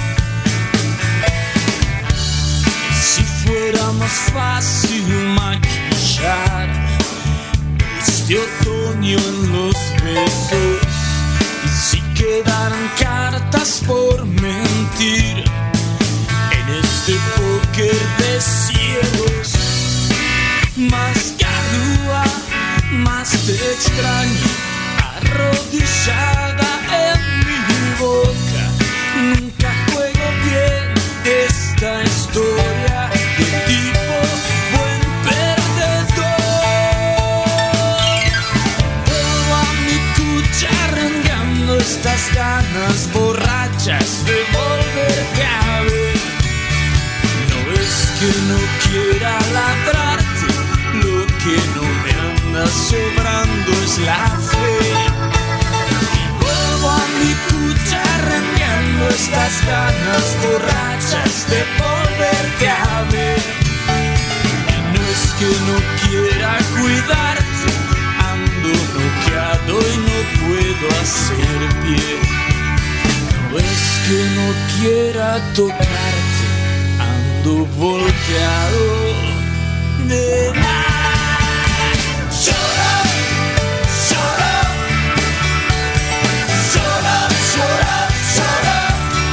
Y si fuera más fácil maquillar este otoño en los besos, y si quedaran cartas por mentir en este póker de cielos, más que arrúa, más te extraño, arrodillada en mi boca. Nunca juego bien esta historia de tipo buen perdedor. Vuelvo a mi cucharrangueando estas ganas borrachas de volverte a ver. No es que no quiera ladrarte, lo que no me anda sobrando es la fe. Y vuelvo a mi cucharrangueando estas ganas borrachas de volverte a ver. Y no es que no quiera cuidarte, ando noqueado y no puedo hacer pie. No es que no quiera tocarte, ando volteado de nada. Shut up, shut up, shut up, shut up, shut up,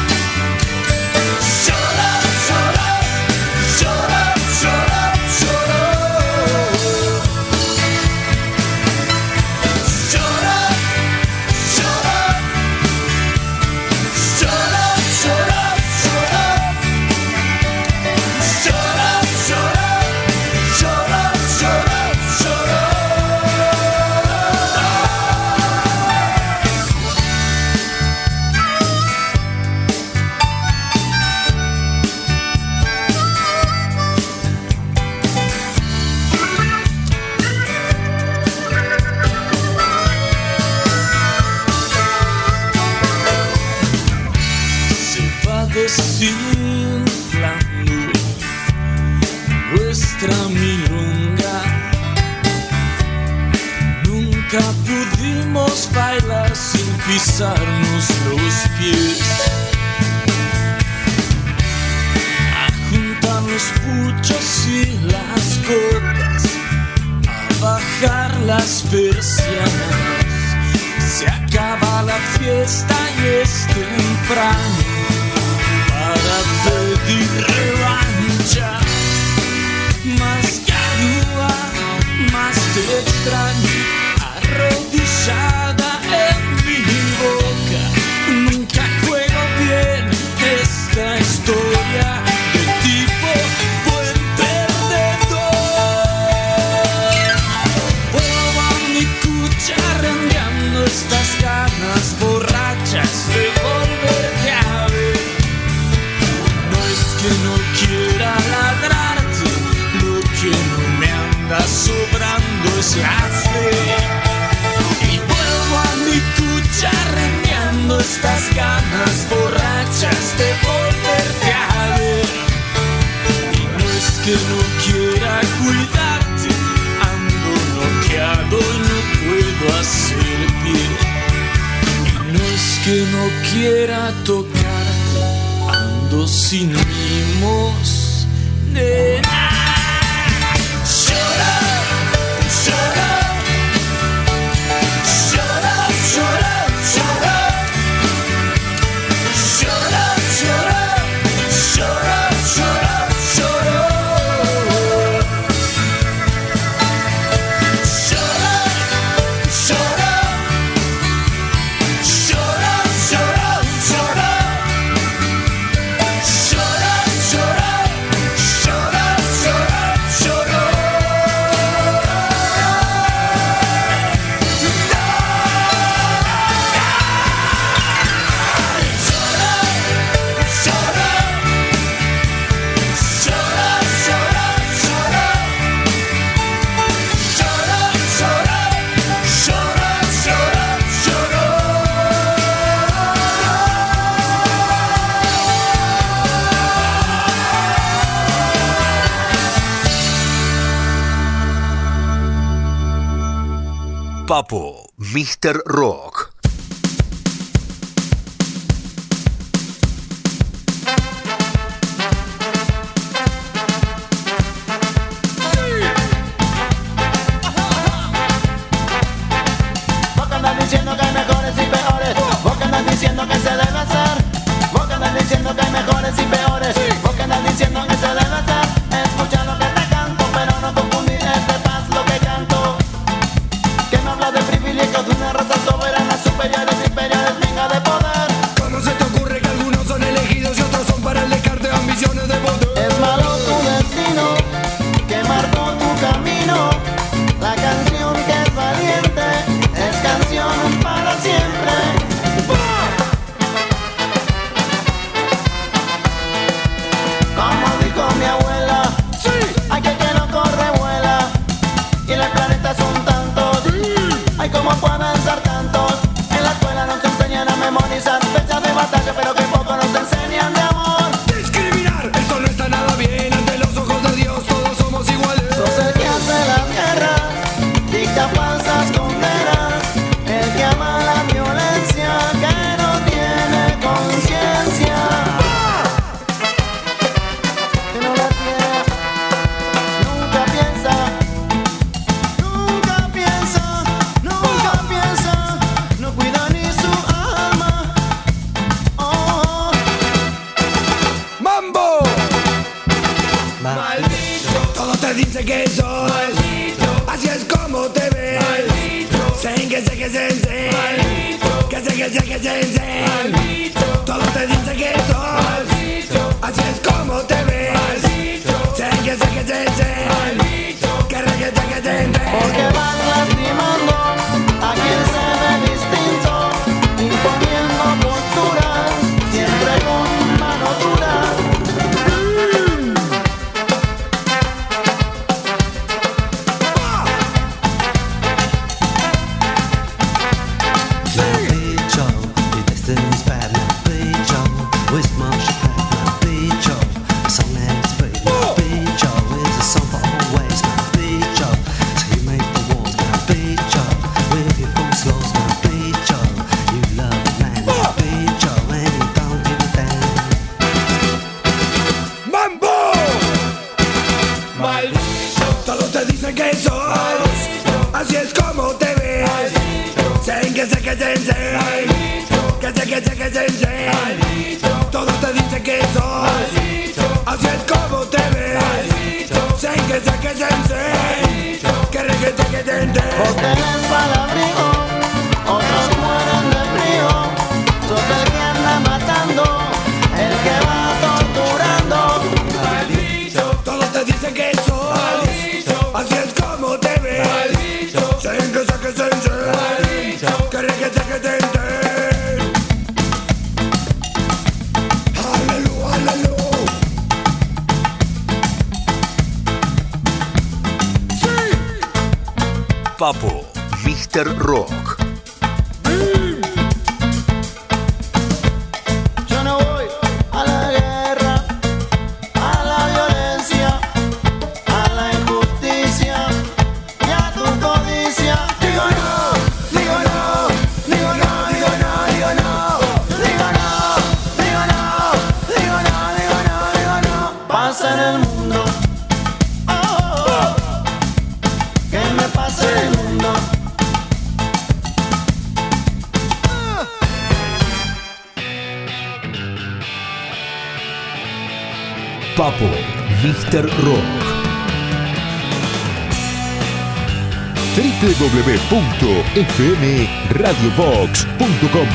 shut up, shut up, shut up, shut up, shut up, shut up, shut up, shut up, shut up, shut up, shut up, shut up. Shut up, shut up, shut up. Se va desinflando nuestra milonga. Nunca pudimos bailar sin pisarnos los pies. A juntar los puchos y las copas, a bajar las persianas. Se acaba la fiesta y es temprano para pedir revancha. Más que arrúa, más te extraño, arrodillada en mi boca. Nunca juego bien esta historia de tipo buen perdedor. Vuelvo a mi cucharrangueando estas ganas borrachas de volverte a ver. No es que no quiera ladrarte, lo que no me anda sobrando es la fe. Y vuelvo a mi cucharrangueando estas ganas borrachas de volverte a ver. Y no es que no quiera cuidarte, ando noqueado y no puedo hacer pie. Y no es que no quiera tocarte, ando sin mimos de nada. Shut up, shut up, shut up, shut up, shut up, shut up, shut up, shut up, shut up, shut up, shut up, shut up, shut up, shut up, shut up, shut up, shut up, shut up, shut up. Papo, míster Rock. Vos que andas diciendo que hay mejores y peores, vos que andas diciendo que se debe hacer, vos que andas diciendo que hay mejores y peores, vos que andas diciendo que se debe hacer. Escucha lo que te canto, pero no confundir este paz lo que canto. Que no habla de privilegios de una raza soberana, superiores, imperiales, venga de poder. ¿Cómo se te ocurre que algunos son elegidos y otros son para el descarte de ambiciones de poder? Es malo tu destino, que marcó tu camino. La canción que es valiente es canción para siempre. Como dijo mi abuela, sí, hay que que no corre vuela. Y en el planeta son tantos, hay como pueden ser tantos. En la escuela nos enseñan a memorizar fechas de batalla, pero que poco nos enseñan de amor. Discriminar, eso no está nada bien. Ante los ojos de Dios todos somos iguales. Sos el que hace las guerras, dicta falsas condenas, el que ama la violencia, que no tiene conciencia. Que no la tiene, nunca piensa, nunca piensa, nunca piensa, no cuida ni su alma. Oh. ¡Mambo! Maldito. Todos te dicen que sos maldito. Así es como te ves. Maldito. Sen que sé que se se. Maldito. Que sé que sé que se se. Maldito. Todos te dicen que sos maldito. Así es como te ves. Maldito. Sen que sé que se se. Maldito. Que sé que sé que se se. Porque van lastimando a quien se ve distinto, imponiendo posturas, siempre con mano dura. ¡Mambo! Maldito. Todos te dicen que sos maldito. Así es como te ves. Maldito. Sen que sé que se se. Maldito. Que sé que sé que se se. Maldito. Todos te dicen que sos maldito. Así es como te ves. Maldito. Sen que sé que se se. Maldito. Que sé que sé que se se. Vos tenés para abrigo, otros mueren de frío. Sos el que anda matando, el que va torturando. Maldito. Todos te dicen que sos maldito. Así es como te ves. Maldito. Sen que sé que se se. Maldito. Que sé que sé que se se. Aleluya, aleluya. Papo, míster Rock. Yo no voy a la guerra, a la violencia, a la injusticia y a tu codicia. Digo no, digo no, digo no, digo no, digo no, digo no, digo no, digo no, digo no, digo no. Pasa en el mundo, oh, oh, oh. Que me pasa en el mundo. Papo, míster Rock. doble u doble u doble u punto f m radio box punto com.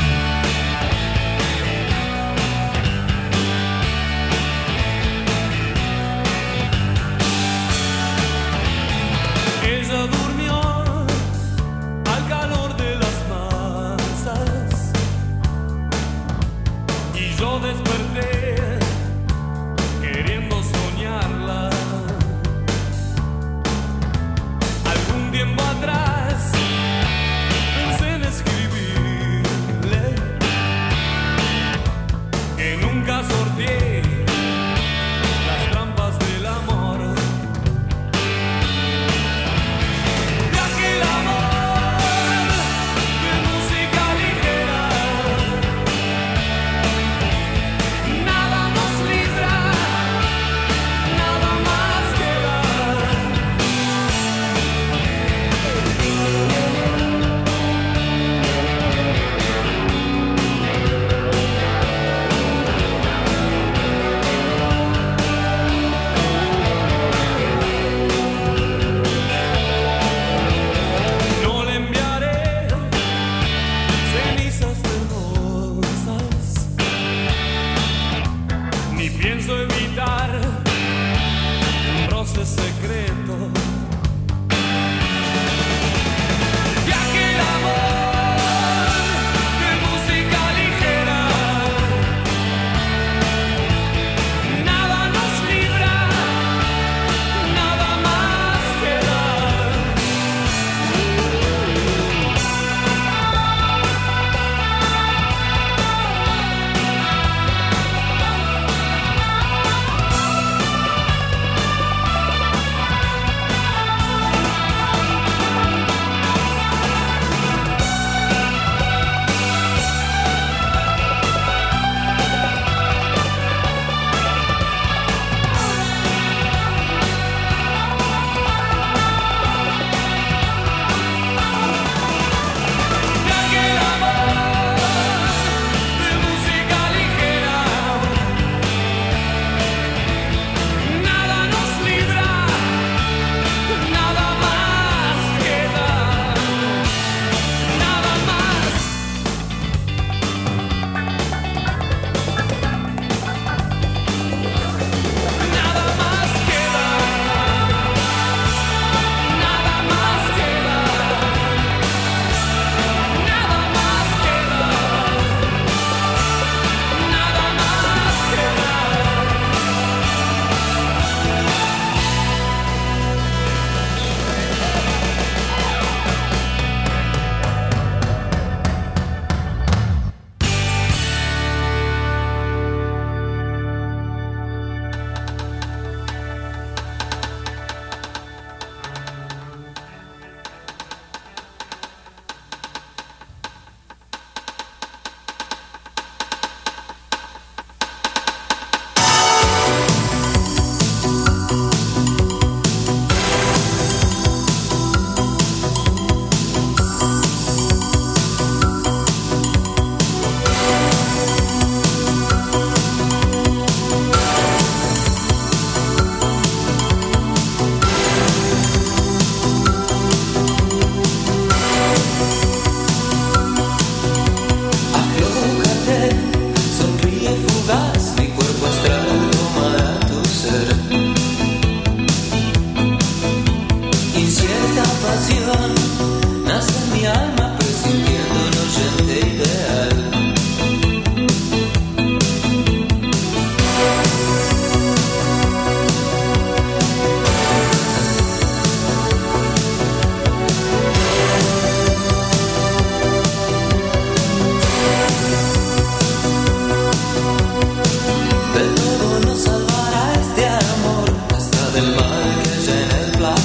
Ella durmió al calor de las masas y yo desperté queriendo soñarla. Algún tiempo atrás pensé en escribirle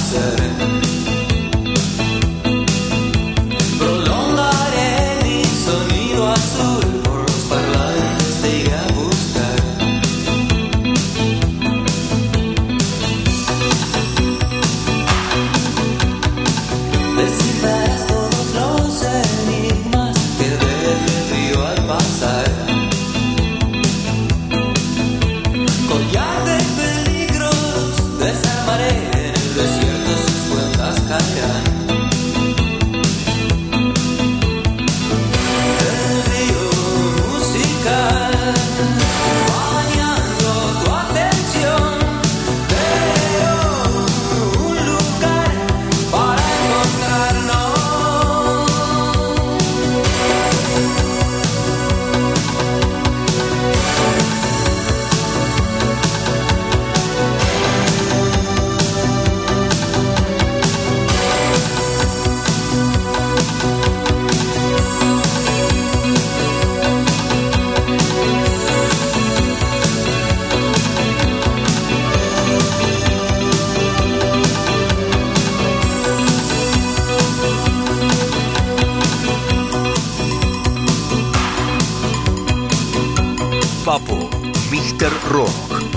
placer. Prolongaré mi sonido azul por los parlantes de ir a buscar. Descifrarás todos los enigmas que deje el río al pasar. Collar de peligros desarmaré, en el desierto sus cuentas caerán. El río musical va bañando tu atención. Veo un lugar para encontrarnos. Papo, míster Rock.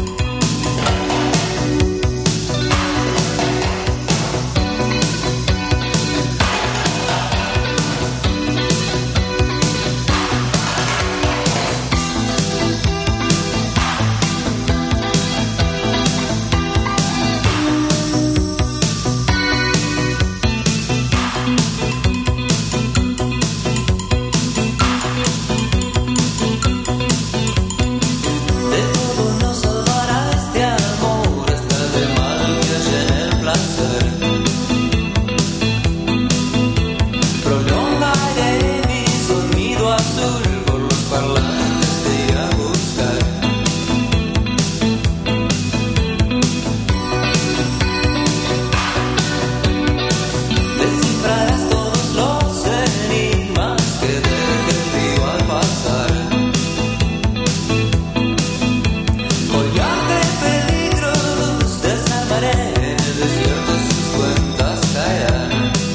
De todo nos salvará este amor, hasta de mal que haya en el placer. Prolongaré mi sonido azul por los parlantes de ir a buscar. Descifrarás todos los enigmas que deje el río al pasar. Collar de peligros desarmaré, en el desierto sus cuentas caerán.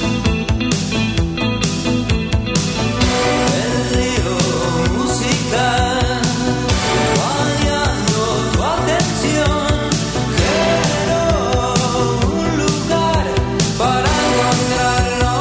El río musical bañando tu atención. Quiero un lugar para encontrarnos.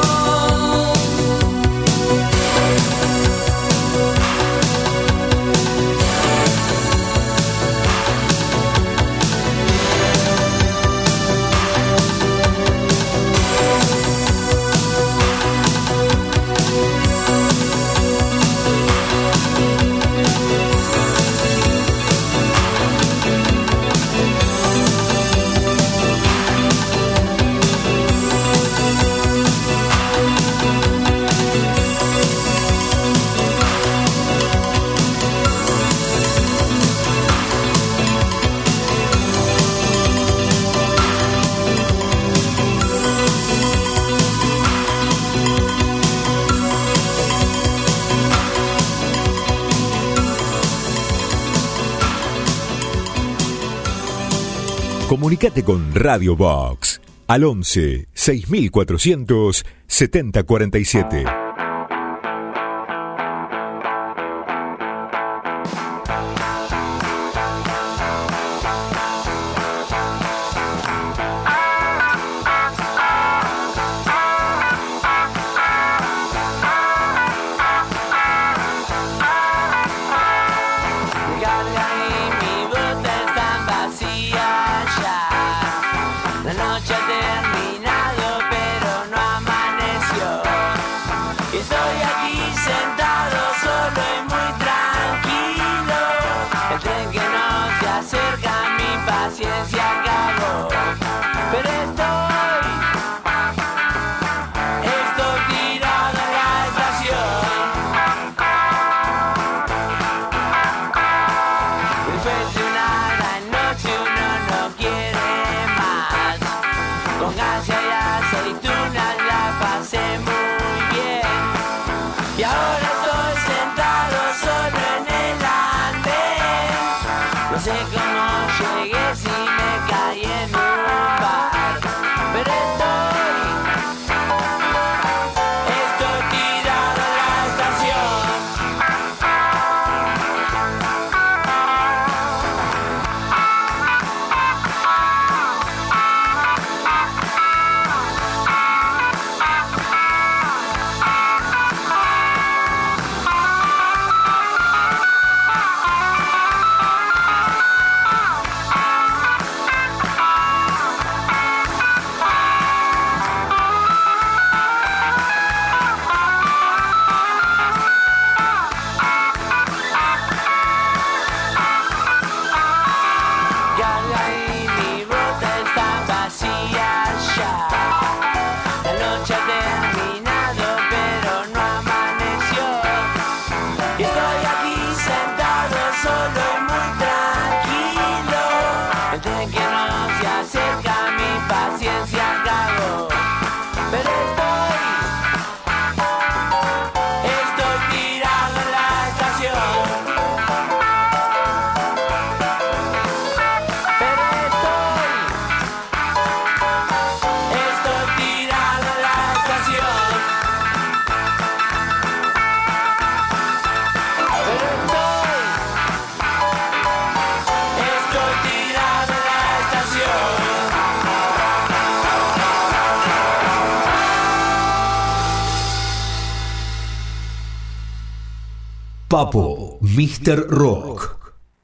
Comunicate con Radio Box al once seis mil cuatrocientos setenta cuarenta y siete. Carga y mi bota están vacías ya. La noche ha terminado, pero no amaneció. Y estoy aquí sentado solo y muy tranquilo. El tren que no se acerca, mi paciencia acabó. Pero estoy, estoy tirado en la estación. Después de una gran noche uno no quiere más. Con gancia y aceitunas la pasé muy bien. Y ahora estoy sentado solo en el andén. No sé cómo llegué, si me caí en un bar, pero Papo, míster Rock.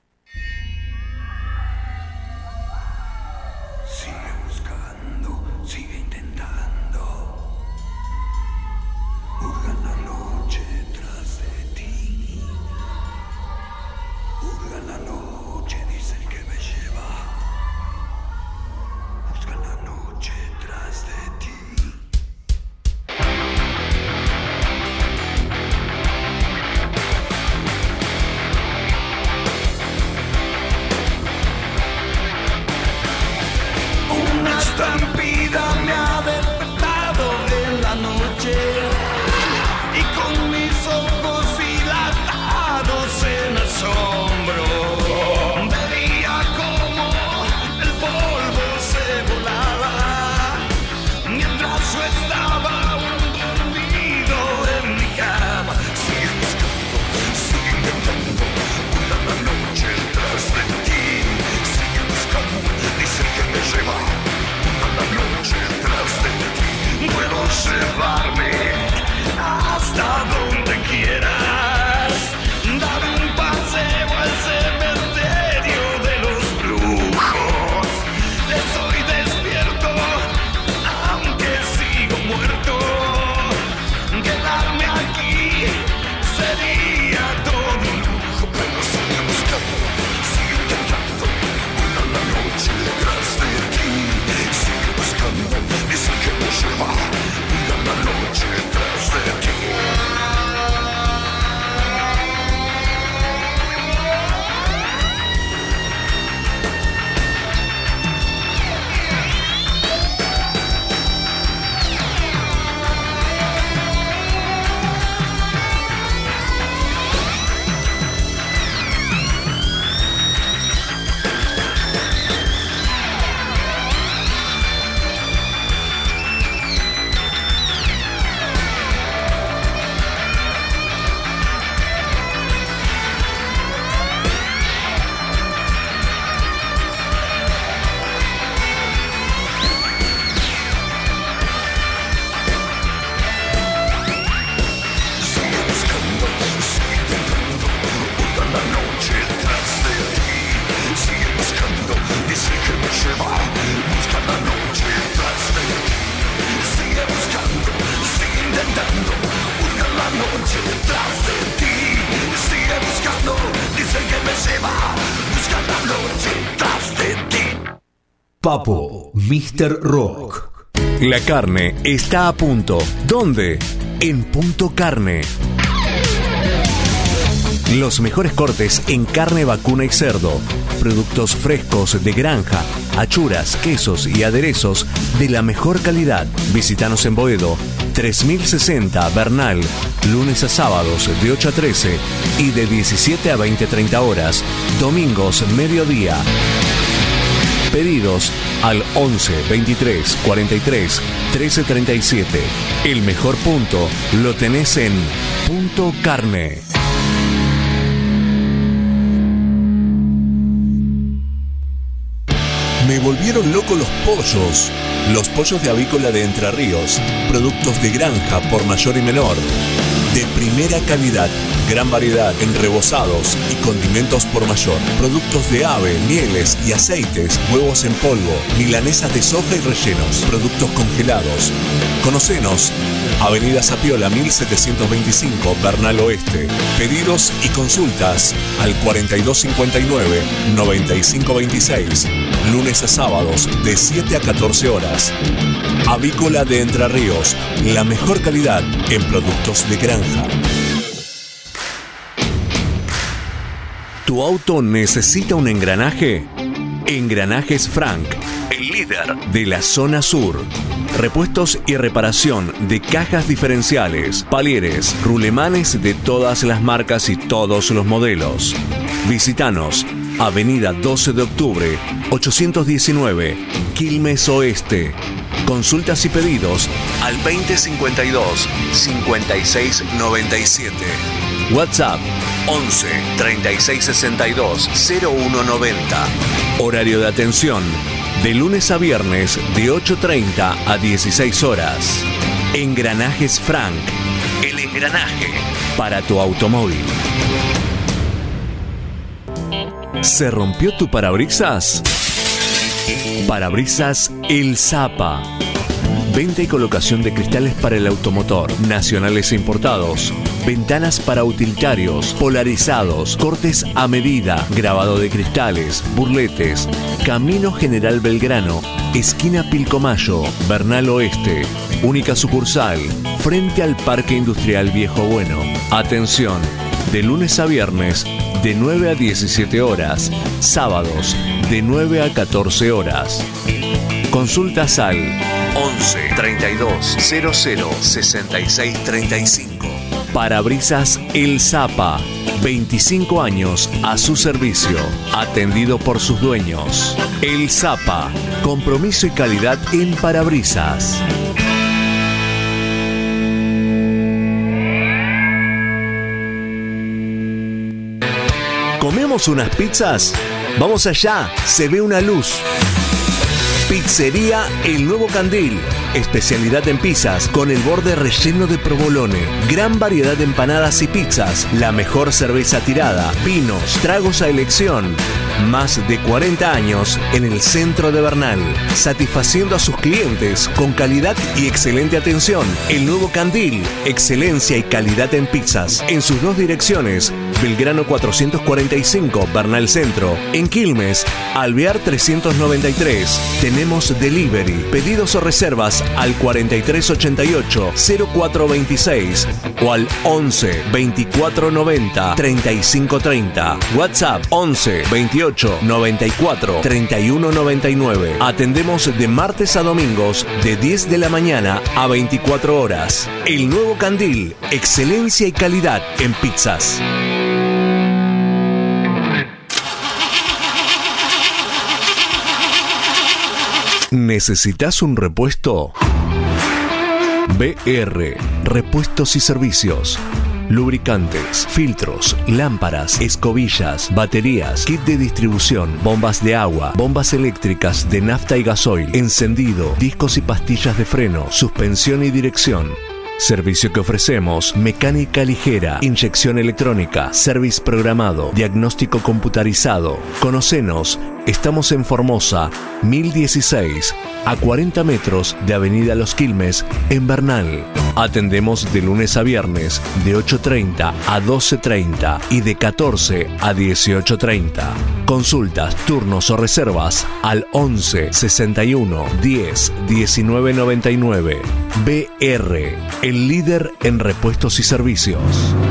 Papo, míster Rock. La carne está a punto. ¿Dónde? En Punto Carne. Los mejores cortes en carne vacuna y cerdo. Productos frescos de granja, achuras, quesos y aderezos de la mejor calidad. Visítanos en Boedo, tres mil sesenta Bernal, lunes a sábados de ocho a trece y de diecisiete a veinte treinta horas, domingos mediodía. Pedidos al once veintitrés cuarenta y tres trece treinta y siete. El mejor punto lo tenés en Punto Carne. Me volvieron locos los pollos. Los pollos de avícola de Entre Ríos. Productos de granja por mayor y menor. De primera calidad. Gran variedad en rebozados y condimentos por mayor. Productos de ave, mieles y aceites. Huevos en polvo. Milanesas de soja y rellenos. Productos congelados. Conocenos. Avenida Zapiola mil setecientos veinticinco, Bernal Oeste. Pedidos y consultas al cuarenta y dos cincuenta y nueve, noventa y cinco veintiséis. Lunes a sábados de siete a catorce horas. Avícola de Entre Ríos. La mejor calidad en productos de granja. ¿Tu auto necesita un engranaje? Engranajes Frank, el líder de la zona sur. Repuestos y reparación de cajas diferenciales, palieres, rulemanes de todas las marcas y todos los modelos. Visítanos, Avenida doce de octubre, ochocientos diecinueve, Quilmes Oeste. Consultas y pedidos al veinte cincuenta y dos, cincuenta y seis noventa y siete. WhatsApp once treinta y seis sesenta y dos cero uno noventa. Horario de atención de lunes a viernes de ocho treinta a dieciséis horas. Engranajes Frank, el engranaje para tu automóvil. ¿Se rompió tu parabrisas? Parabrisas El Zapa. Venta y colocación de cristales para el automotor, nacionales e importados. Ventanas para utilitarios, polarizados, cortes a medida, grabado de cristales, burletes. Camino General Belgrano, esquina Pilcomayo, Bernal Oeste. Única sucursal, frente al Parque Industrial Viejo Bueno. Atención, de lunes a viernes, de nueve a diecisiete horas. Sábados, de nueve a catorce horas. Consultas al once, treinta y dos, cero cero, sesenta y seis, treinta y cinco. Parabrisas El Zapa, veinticinco años a su servicio, atendido por sus dueños. El Zapa, compromiso y calidad en parabrisas. ¿Comemos unas pizzas? Vamos allá, se ve una luz. Pizzería El Nuevo Candil. Especialidad en pizzas con el borde relleno de provolone. Gran variedad de empanadas y pizzas. La mejor cerveza tirada. Vinos, tragos a elección. Más de cuarenta años en el centro de Bernal. Satisfaciendo a sus clientes con calidad y excelente atención. El Nuevo Candil. Excelencia y calidad en pizzas. En sus dos direcciones. Belgrano cuatrocientos cuarenta y cinco, Bernal Centro. En Quilmes, Alvear trescientos noventa y tres. Tenemos delivery. Pedidos o reservas al cuarenta y tres ochenta y ocho, cero cuatro veintiséis o al once, veinticuatro noventa, treinta y cinco treinta. WhatsApp once, veintiocho, noventa y cuatro, treinta y uno noventa y nueve. Atendemos de martes a domingos de diez de la mañana a veinticuatro horas. El Nuevo Candil, excelencia y calidad en pizzas. ¿Necesitas un repuesto? B R, repuestos y servicios. Lubricantes, filtros, lámparas, escobillas, baterías, kit de distribución, bombas de agua, bombas eléctricas de nafta y gasoil, encendido, discos y pastillas de freno, suspensión y dirección. Servicio que ofrecemos: mecánica ligera, inyección electrónica, service programado, diagnóstico computarizado. Conocenos, estamos en Formosa, mil dieciséis, a cuarenta metros de Avenida Los Quilmes, en Bernal. Atendemos de lunes a viernes, de ocho treinta a doce treinta y de catorce a dieciocho treinta. Consultas, turnos o reservas al once, sesenta y uno, diez, diecinueve noventa y nueve. B R, el líder en repuestos y servicios.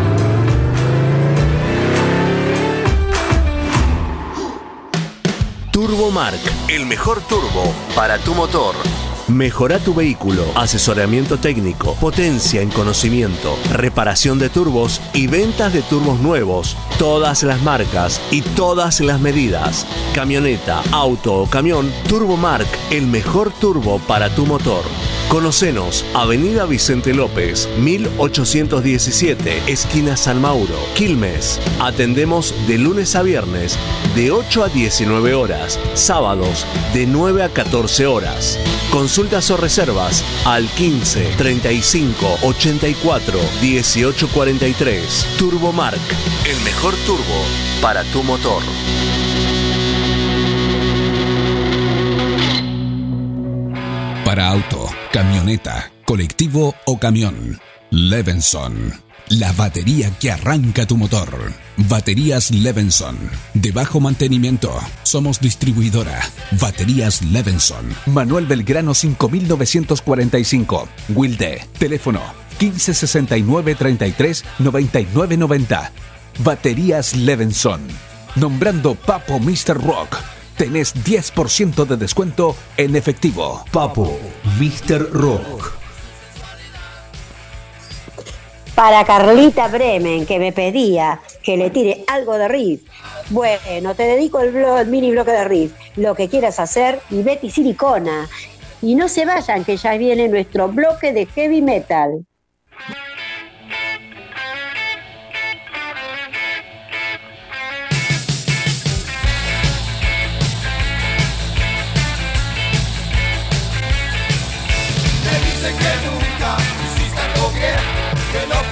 Turbomark, el mejor turbo para tu motor. Mejora tu vehículo, asesoramiento técnico, potencia en conocimiento, reparación de turbos y ventas de turbos nuevos, todas las marcas y todas las medidas. Camioneta, auto o camión, Turbomark, el mejor turbo para tu motor. Conocenos, Avenida Vicente López, mil ochocientos diecisiete, esquina San Mauro, Quilmes. Atendemos de lunes a viernes, de ocho a diecinueve horas, sábados de nueve a catorce horas. Consultas o reservas al quince, treinta y cinco, ochenta y cuatro, dieciocho cuarenta y tres. Turbomark, el mejor turbo para tu motor. Para auto, camioneta, colectivo o camión, Levenson. La batería que arranca tu motor. Baterías Levenson. De bajo mantenimiento. Somos distribuidora. Baterías Levenson. Manuel Belgrano cinco mil novecientos cuarenta y cinco. Wilde. Teléfono quince sesenta y nueve treinta y tres noventa y nueve noventa. Baterías Levenson. Nombrando Papo mister Rock. Tenés diez por ciento de descuento en efectivo. Papo mister Rock. Para Carlita Bremen, que me pedía que le tire algo de riff. Bueno, te dedico el, blog, el mini bloque de riff. Lo que quieras hacer, y Betty Silicona. Y no se vayan, que ya viene nuestro bloque de heavy metal. Me dicen que nunca hiciste algo bien, que no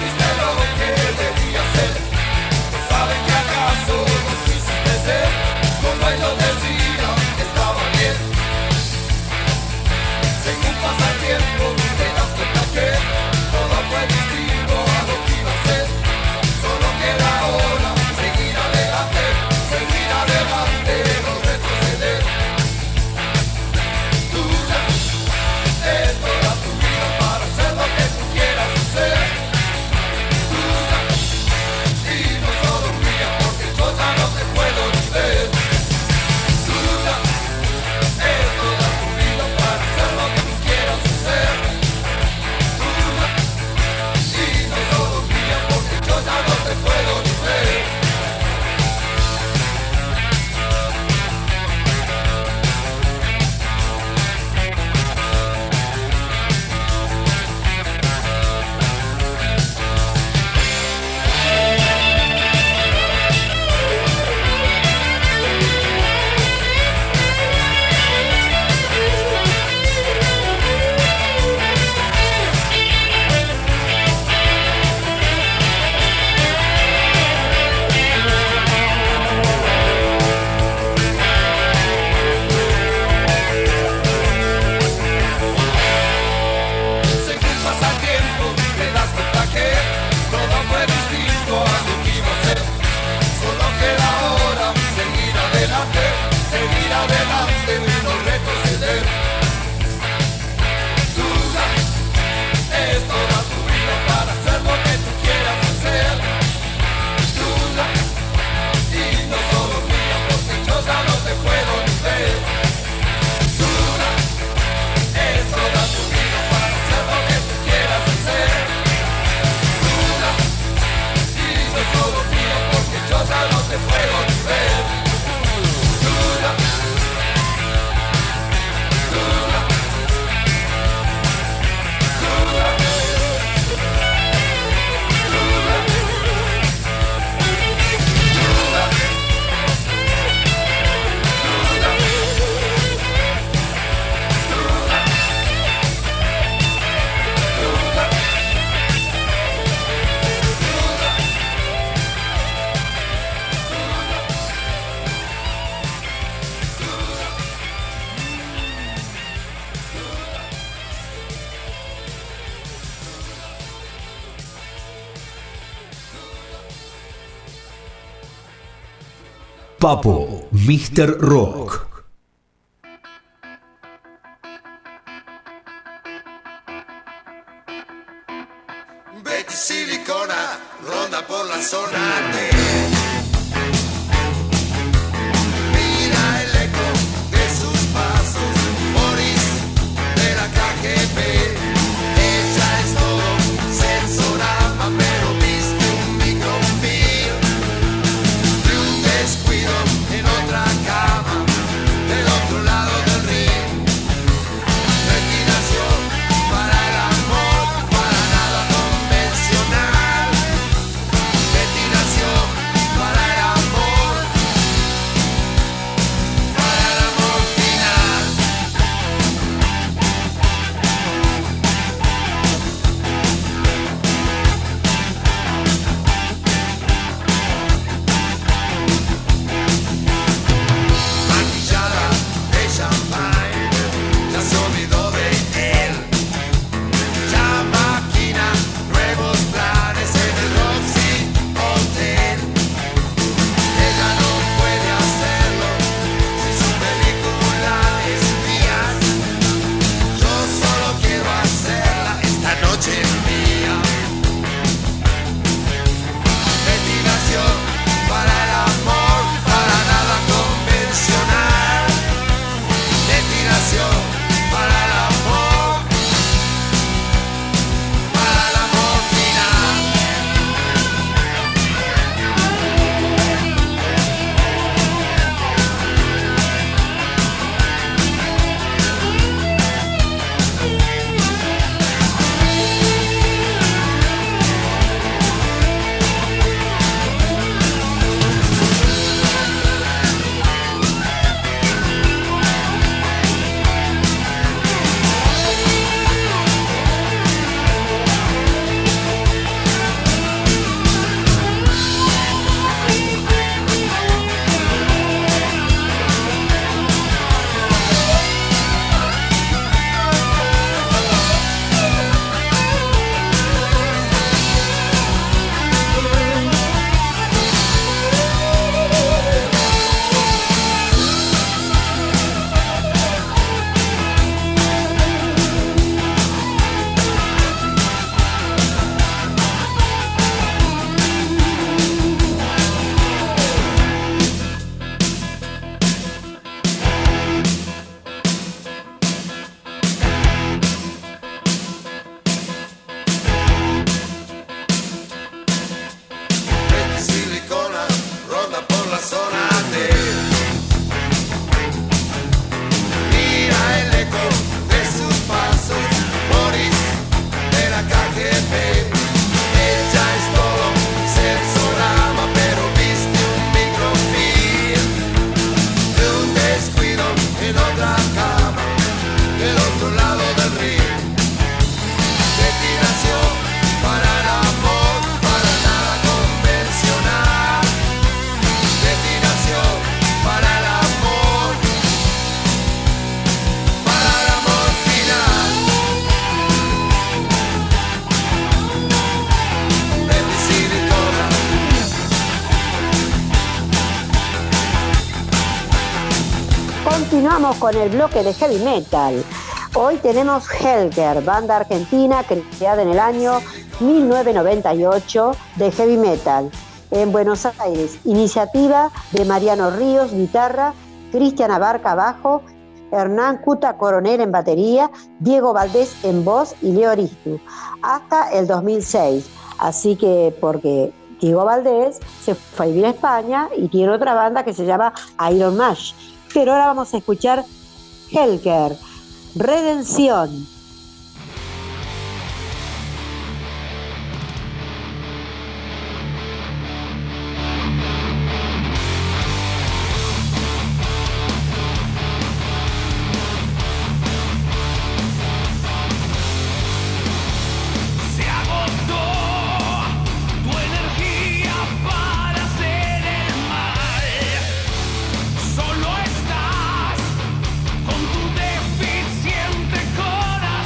Papo, míster Rock. Betty Silicona ronda por la zona de. Mira el eco de sus pasos, Boris de la K G B. Ella es todo sensorama, pero viste un microfilm de un descuido en otra cama, del otro lado del ring. Retiración para el amor, para nada convencional. Retiración para el amor, para el amor final. Maquillada de champagne, ya se olvidó de él. Ya maquina nuevos planes en el Roxy Hotel. Ella no puede hacerlo si su película es mía. Yo solo quiero hacerla esta noche mía. Retiración para el amor, para nada convencional. Retiración para el amor, para el amor final. Betty Silicona ronda por la zona de. Mira el eco de sus pasos, Boris de la K G B. Ella es todo sensorama, pero viste un microfilm de un descuido en otra cama, del otro lado del ring. Retiración para el amor, para nada convencional. Retiración para el amor, para el amor final. Betty Silicona. Continuamos con el bloque de heavy metal. Hoy tenemos Helker, banda argentina creada en el año mil novecientos noventa y ocho de heavy metal en Buenos Aires. Iniciativa de Mariano Ríos, guitarra, Cristian Abarca, bajo, Hernán Cuta Coronel en batería, Diego Valdés en voz y Leo Aristu, hasta el dos mil seis. Así que, porque Diego Valdés se fue a vivir a España y tiene otra banda que se llama Iron Mash. Pero ahora vamos a escuchar Helker, Redención. Se agotó tu energía para hacer el mal. Solo estás con tu deficiente corazón.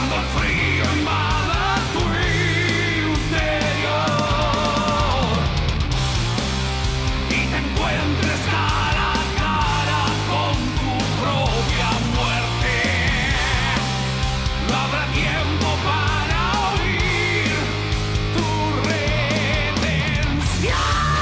Cuando el frío invada tu interior y te encuentres cara a cara con tu propia muerte, no habrá tiempo para oír tu redención.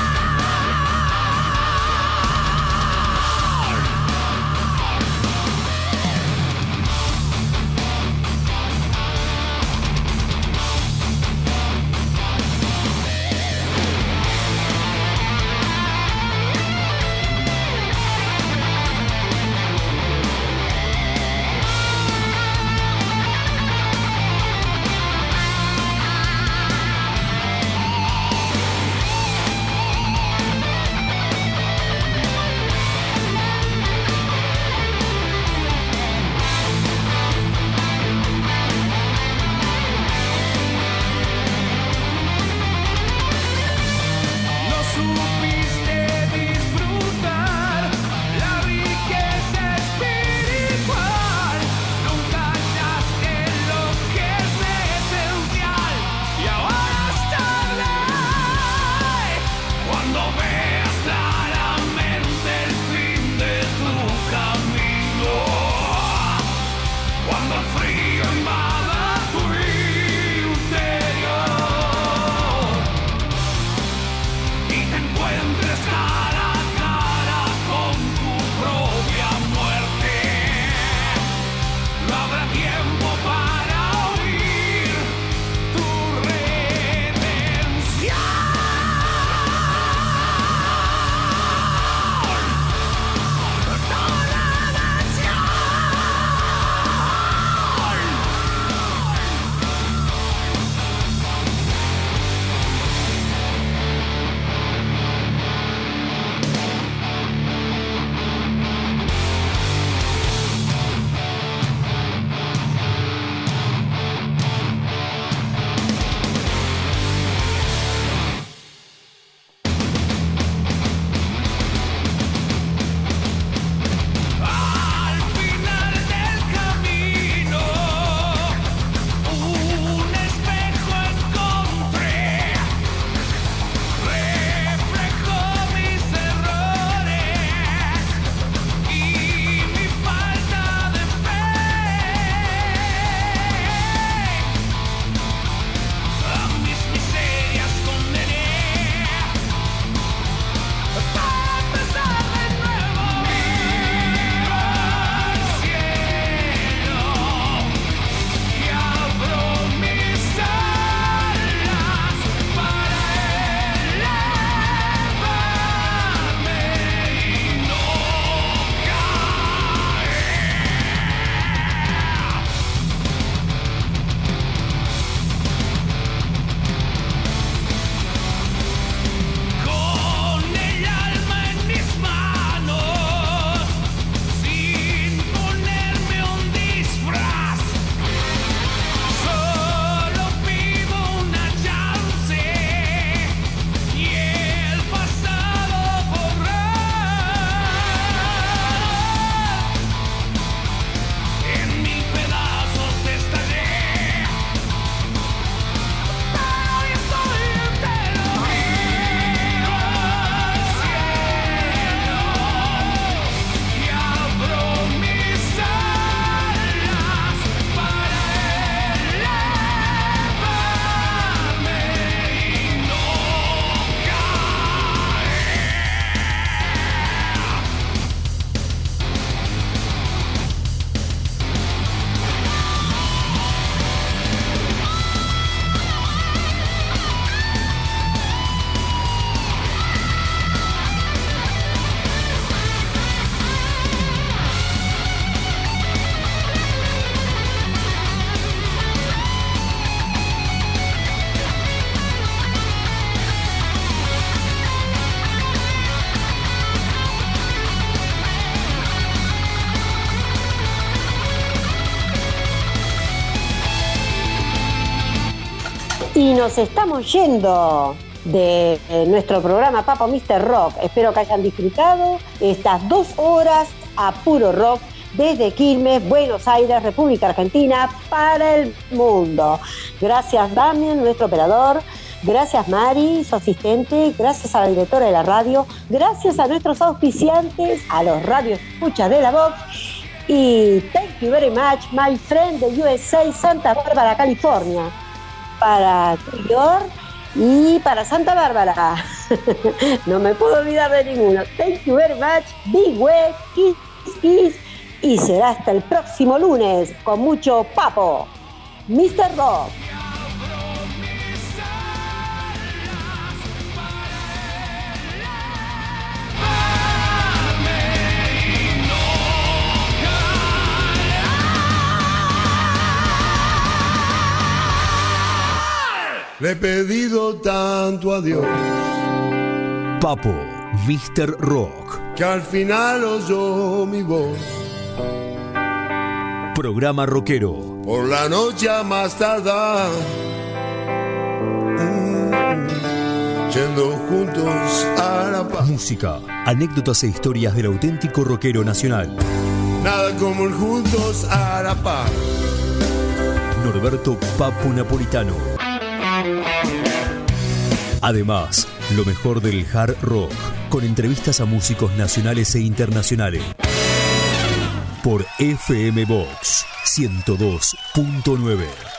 No supiste disfrutar la riqueza espiritual, nunca hallaste lo que es esencial y ahora es tarde. Cuando veas claramente el fin de tu camino, cuando el frío invada tu interior y te encuentres cara a cara con tu propia muerte, no habrá tiempo para oír tu redención. Al final del camino, un espejo encontré, reflejó mis errores y mi falta de fe. A mis miserias condené para empezar de nuevo. Miro al cielo y abro mis alas para elevarme y no caer. Con el alma en mis manos, sin ponerme un disfraz, solo pido una chance y el pasado borrar. En mil pedazos estaré, pero hoy estoy entero. Miro al cielo y abro mis alas para elevarme y no caer. Y nos estamos yendo de eh, nuestro programa Papo mister Rock. Espero que hayan disfrutado estas dos horas a puro rock desde Quilmes, Buenos Aires, República Argentina, para el mundo. Gracias, Damián, nuestro operador. Gracias, Mari, su asistente. Gracias a la directora de la radio. Gracias a nuestros auspiciantes, a los radioescuchas de la Vox. Y thank you very much, my friend de U S A, Santa Bárbara, California. Para New York y para Santa Bárbara. No me puedo olvidar de ninguno. Thank you very much, big way, kiss, kiss. Y será hasta el próximo lunes con mucho papo. mister Rock. Le he pedido tanto a Dios, Papo, mister Rock, que al final oyó mi voz. Programa rockero. Por la noche a más tardar, mm, yendo juntos a la paz. Música, anécdotas e historias del auténtico rockero nacional. Nada como el juntos a la paz. Norberto Papo Napolitano. Además, lo mejor del hard rock, con entrevistas a músicos nacionales e internacionales. Por F M Vox ciento dos punto nueve.